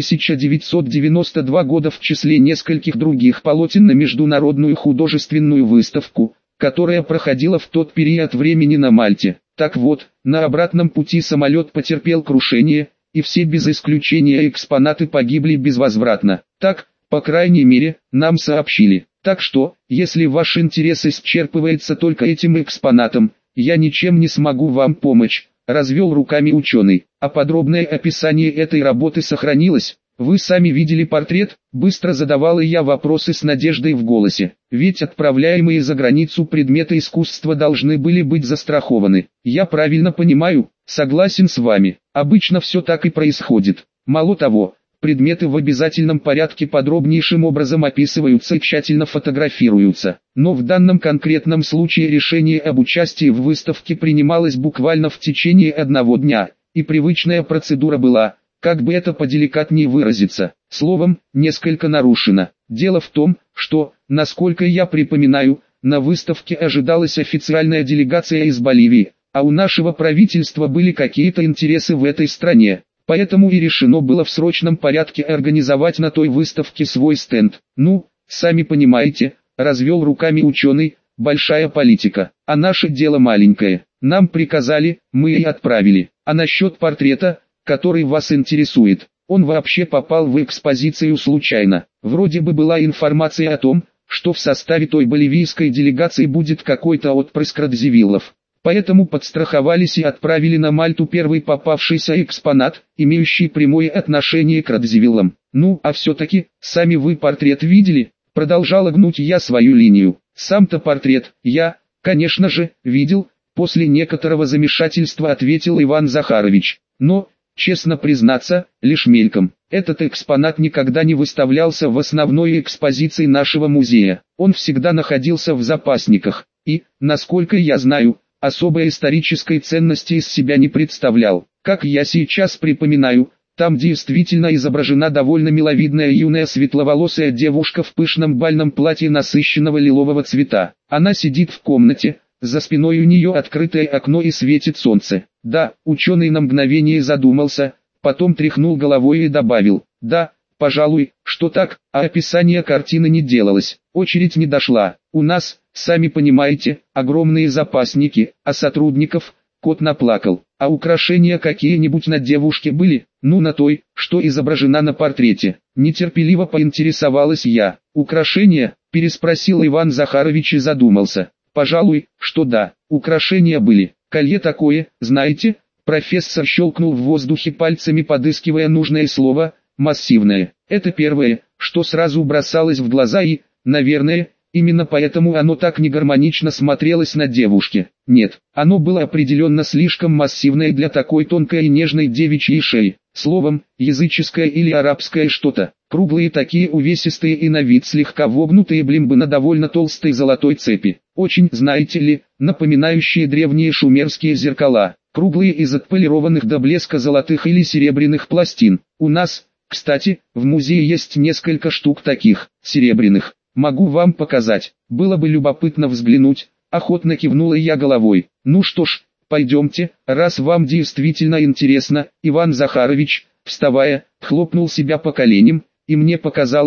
1992 года в числе нескольких других полотен на международную художественную выставку, которая проходила в тот период времени на Мальте. Так вот, на обратном пути самолет потерпел крушение, и все без исключения экспонаты погибли безвозвратно. Так, по крайней мере, нам сообщили. Так что, если ваш интерес исчерпывается только этим экспонатом, я ничем не смогу вам помочь. Развел руками ученый. А подробное описание этой работы сохранилось? Вы сами видели портрет? Быстро задавала я вопросы с надеждой в голосе. Ведь отправляемые за границу предметы искусства должны были быть застрахованы. Я правильно понимаю? Согласен с вами. Обычно все так и происходит. Мало того, предметы в обязательном порядке подробнейшим образом описываются и тщательно фотографируются. Но в данном конкретном случае решение об участии в выставке принималось буквально в течение одного дня, и привычная процедура была, как бы это поделикатнее выразиться, словом, несколько нарушена. Дело в том, что, насколько я припоминаю, на выставке ожидалась официальная делегация из Боливии, а у нашего правительства были какие-то интересы в этой стране. Поэтому и решено было в срочном порядке организовать на той выставке свой стенд. Ну, сами понимаете, развел руками ученый, большая политика, а наше дело маленькое. Нам приказали, мы и отправили. А насчет портрета, который вас интересует, он вообще попал в экспозицию случайно. Вроде бы была информация о том, что в составе той боливийской делегации будет какой-то отпрыск Радзивиллов. Поэтому подстраховались и отправили на Мальту первый попавшийся экспонат, имеющий прямое отношение к Радзивиллам. Ну, а все-таки, сами вы портрет видели? Продолжала гнуть я свою линию. Сам-то портрет, я, конечно же, видел, после некоторого замешательства ответил Иван Захарович. Но, честно признаться, лишь мельком. Этот экспонат никогда не выставлялся в основной экспозиции нашего музея. Он всегда находился в запасниках, и, насколько я знаю, особой исторической ценности из себя не представлял. Как я сейчас припоминаю, там действительно изображена довольно миловидная юная светловолосая девушка в пышном бальном платье насыщенного лилового цвета. Она сидит в комнате, за спиной у нее открытое окно и светит солнце. Да, ученый на мгновение задумался, потом тряхнул головой и добавил: да, пожалуй, что так, а описание картины не делалось, очередь не дошла. У нас, сами понимаете, огромные запасники, а сотрудников, кот наплакал. А украшения какие-нибудь на девушке были? Ну, на той, что изображена на портрете. Нетерпеливо поинтересовалась я. Украшения? Переспросил Иван Захарович и задумался. Пожалуй, что да, украшения были. Колье такое, знаете? Профессор щелкнул в воздухе пальцами, подыскивая нужное слово. Массивное. Это первое, что сразу бросалось в глаза и, наверное, именно поэтому оно так негармонично смотрелось на девушке. Нет, оно было определенно слишком массивное для такой тонкой и нежной девичьей шеи. Словом, языческое или арабское что-то. Круглые такие увесистые и на вид слегка вогнутые блимбы на довольно толстой золотой цепи. Очень, знаете ли, напоминающие древние шумерские зеркала. Круглые из отполированных до блеска золотых или серебряных пластин. У нас, кстати, в музее есть несколько штук таких, серебряных. Могу вам показать, было бы любопытно взглянуть, охотно кивнула я головой. Ну что ж, пойдемте, раз вам действительно интересно. Иван Захарович, вставая, хлопнул себя по коленям, и мне показалось,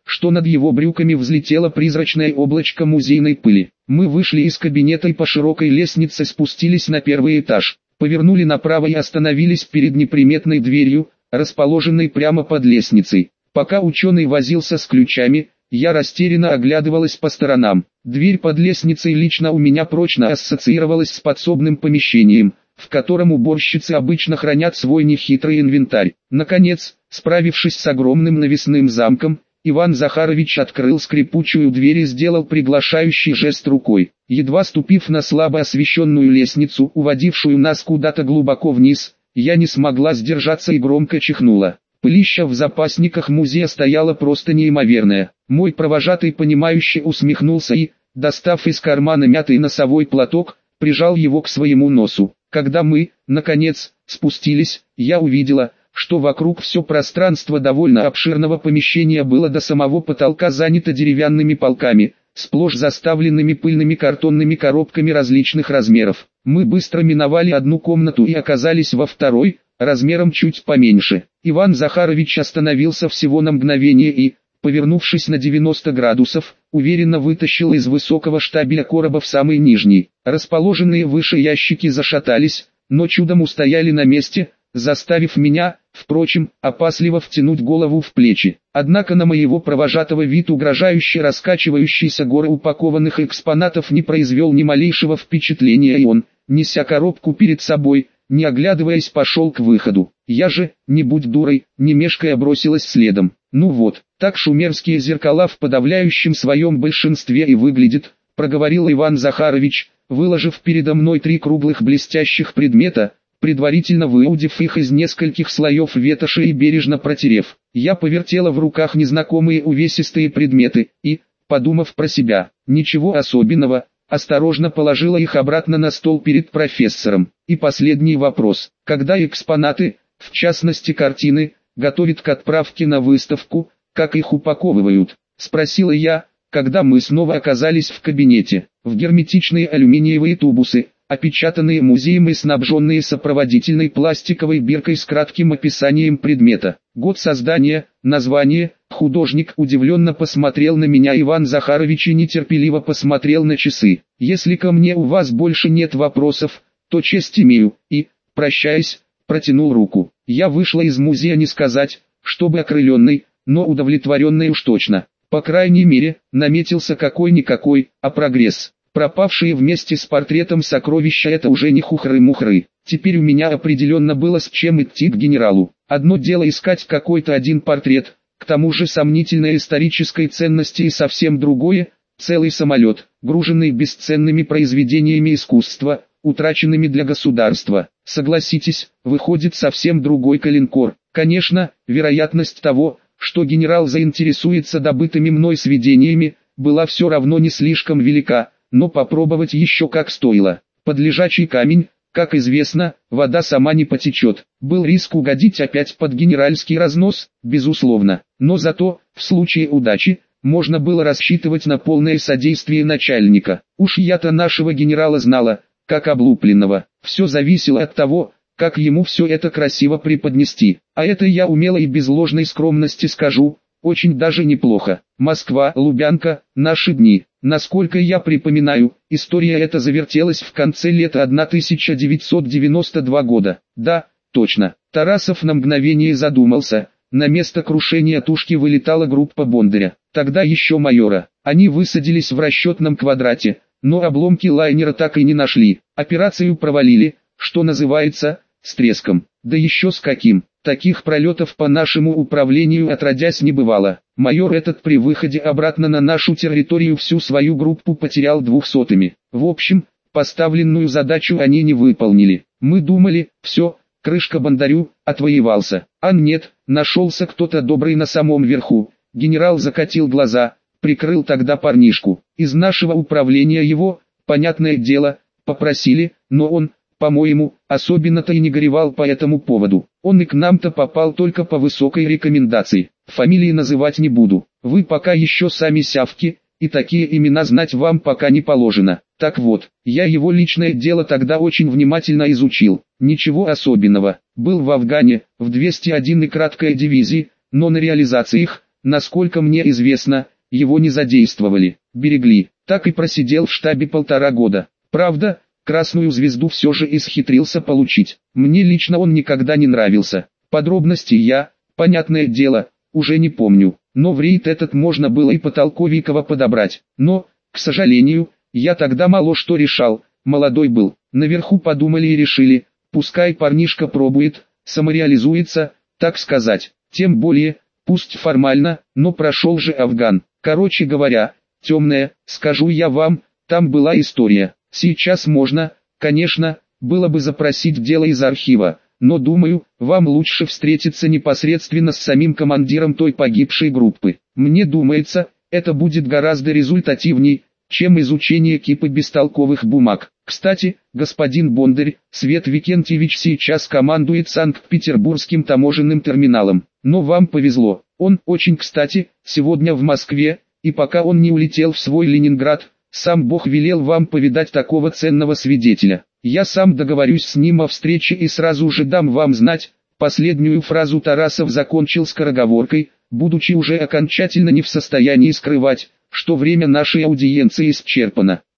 что над его брюками взлетело призрачное облачко музейной пыли. Мы вышли из кабинета и по широкой лестнице спустились на первый этаж, повернули направо и остановились перед неприметной дверью, расположенной прямо под лестницей. Пока ученый возился с ключами, я растерянно оглядывалась по сторонам. Дверь под лестницей лично у меня прочно ассоциировалась с подсобным помещением, в котором уборщицы обычно хранят свой нехитрый инвентарь. Наконец, справившись с огромным навесным замком, Иван Захарович открыл скрипучую дверь и сделал приглашающий жест рукой. Едва ступив на слабо освещенную лестницу, уводившую нас куда-то глубоко вниз, я не смогла сдержаться и громко чихнула. Пылища в запасниках музея стояла просто неимоверная. Мой провожатый понимающе усмехнулся и, достав из кармана мятый носовой платок, прижал его к своему носу. Когда мы, наконец, спустились, я увидела, что вокруг все пространство довольно обширного помещения было до самого потолка занято деревянными полками, сплошь заставленными пыльными картонными коробками различных размеров. Мы быстро миновали одну комнату и оказались во второй, размером чуть поменьше. Иван Захарович остановился всего на мгновение и, повернувшись на 90 градусов, уверенно вытащил из высокого штабеля коробов самый нижний. Расположенные выше ящики зашатались, но чудом устояли на месте, заставив меня, впрочем, опасливо втянуть голову в плечи. Однако на моего провожатого вид угрожающе раскачивающийся горы упакованных экспонатов не произвел ни малейшего впечатления, и он, неся коробку перед собой, не оглядываясь, пошел к выходу. Я же, не будь дурой, не мешкая бросилась следом. Ну вот, так шумерские зеркала в подавляющем своем большинстве и выглядят, проговорил Иван Захарович, выложив передо мной 3 круглых блестящих предмета, предварительно выудив их из нескольких слоев ветоши и бережно протерев. Я повертела в руках незнакомые увесистые предметы и, подумав про себя, ничего особенного, осторожно положила их обратно на стол перед профессором. И последний вопрос: когда экспонаты, в частности картины, готовят к отправке на выставку, как их упаковывают? Спросила я, когда мы снова оказались в кабинете. В герметичные алюминиевые тубусы, опечатанные музеем и снабженные сопроводительной пластиковой биркой с кратким описанием предмета. Год создания, название, художник. Удивленно посмотрел на меня Иван Захарович и нетерпеливо посмотрел на часы. Если ко мне у вас больше нет вопросов, то честь имею, и, прощаясь, протянул руку. Я вышла из музея не сказать, чтобы окрыленной, но удовлетворенной уж точно. По крайней мере, наметился какой-никакой, а прогресс. Пропавшие вместе с портретом сокровища — это уже не хухры-мухры. Теперь у меня определенно было с чем идти к генералу. Одно дело искать какой-то один портрет, к тому же сомнительной исторической ценности, и совсем другое — целый самолет, груженный бесценными произведениями искусства, утраченными для государства. Согласитесь, выходит совсем другой калинкор. Конечно, вероятность того, что генерал заинтересуется добытыми мной сведениями, была все равно не слишком велика, но попробовать еще как стоило. Под лежачий камень, как известно, вода сама не потечет. Был риск угодить опять под генеральский разнос, безусловно, но зато, в случае удачи, можно было рассчитывать на полное содействие начальника. Уж я-то нашего генерала знала, как облупленного. Все зависело от того, как ему все это красиво преподнести. А это я умело и без ложной скромности скажу, очень даже неплохо. Москва, Лубянка, наши дни. Насколько я припоминаю, история эта завертелась в конце лета 1992 года. Да, точно. Тарасов на мгновение задумался. На место крушения тушки вылетала группа Бондаря, тогда еще майора. Они высадились в расчетном квадрате, но обломки лайнера так и не нашли. Операцию провалили, что называется, с треском. Да еще с каким. Таких пролетов по нашему управлению отродясь не бывало. Майор этот при выходе обратно на нашу территорию всю свою группу потерял 200-ми. В общем, поставленную задачу они не выполнили. Мы думали, все, крышка Бондарю, отвоевался. А нет, нашелся кто-то добрый на самом верху. Генерал закатил глаза, прикрыл тогда парнишку. Из нашего управления его, понятное дело, попросили, но он, по-моему, особенно-то и не горевал по этому поводу. Он и к нам-то попал только по высокой рекомендации. Фамилии называть не буду. Вы пока еще сами сявки, и такие имена знать вам пока не положено. Так вот, я его личное дело тогда очень внимательно изучил. Ничего особенного. Был в Афгане, в 201-й краткой дивизии, но на реализациях, насколько мне известно, его не задействовали, берегли. Так и просидел в штабе 1,5 года. Правда, красную звезду все же исхитрился получить. Мне лично он никогда не нравился. Подробностей я, понятное дело, уже не помню. Но в рейд этот можно было и потолковикова подобрать. Но, к сожалению, я тогда мало что решал, молодой был. Наверху подумали и решили, пускай парнишка пробует, самореализуется, так сказать. Тем более, пусть формально, но прошел же Афган. Короче говоря, темная, скажу я вам, там была история. Сейчас можно, конечно, было бы запросить дело из архива, но думаю, вам лучше встретиться непосредственно с самим командиром той погибшей группы. Мне думается, это будет гораздо результативней, чем изучение кипы бестолковых бумаг. Кстати, господин Бондарь, Свет Викентьевич сейчас командует Санкт-Петербургским таможенным терминалом. Но вам повезло, он очень кстати, сегодня в Москве, и пока он не улетел в свой Ленинград, сам Бог велел вам повидать такого ценного свидетеля. Я сам договорюсь с ним о встрече и сразу же дам вам знать. Последнюю фразу Тарасов закончил скороговоркой, будучи уже окончательно не в состоянии скрывать, что время нашей аудиенции исчерпано.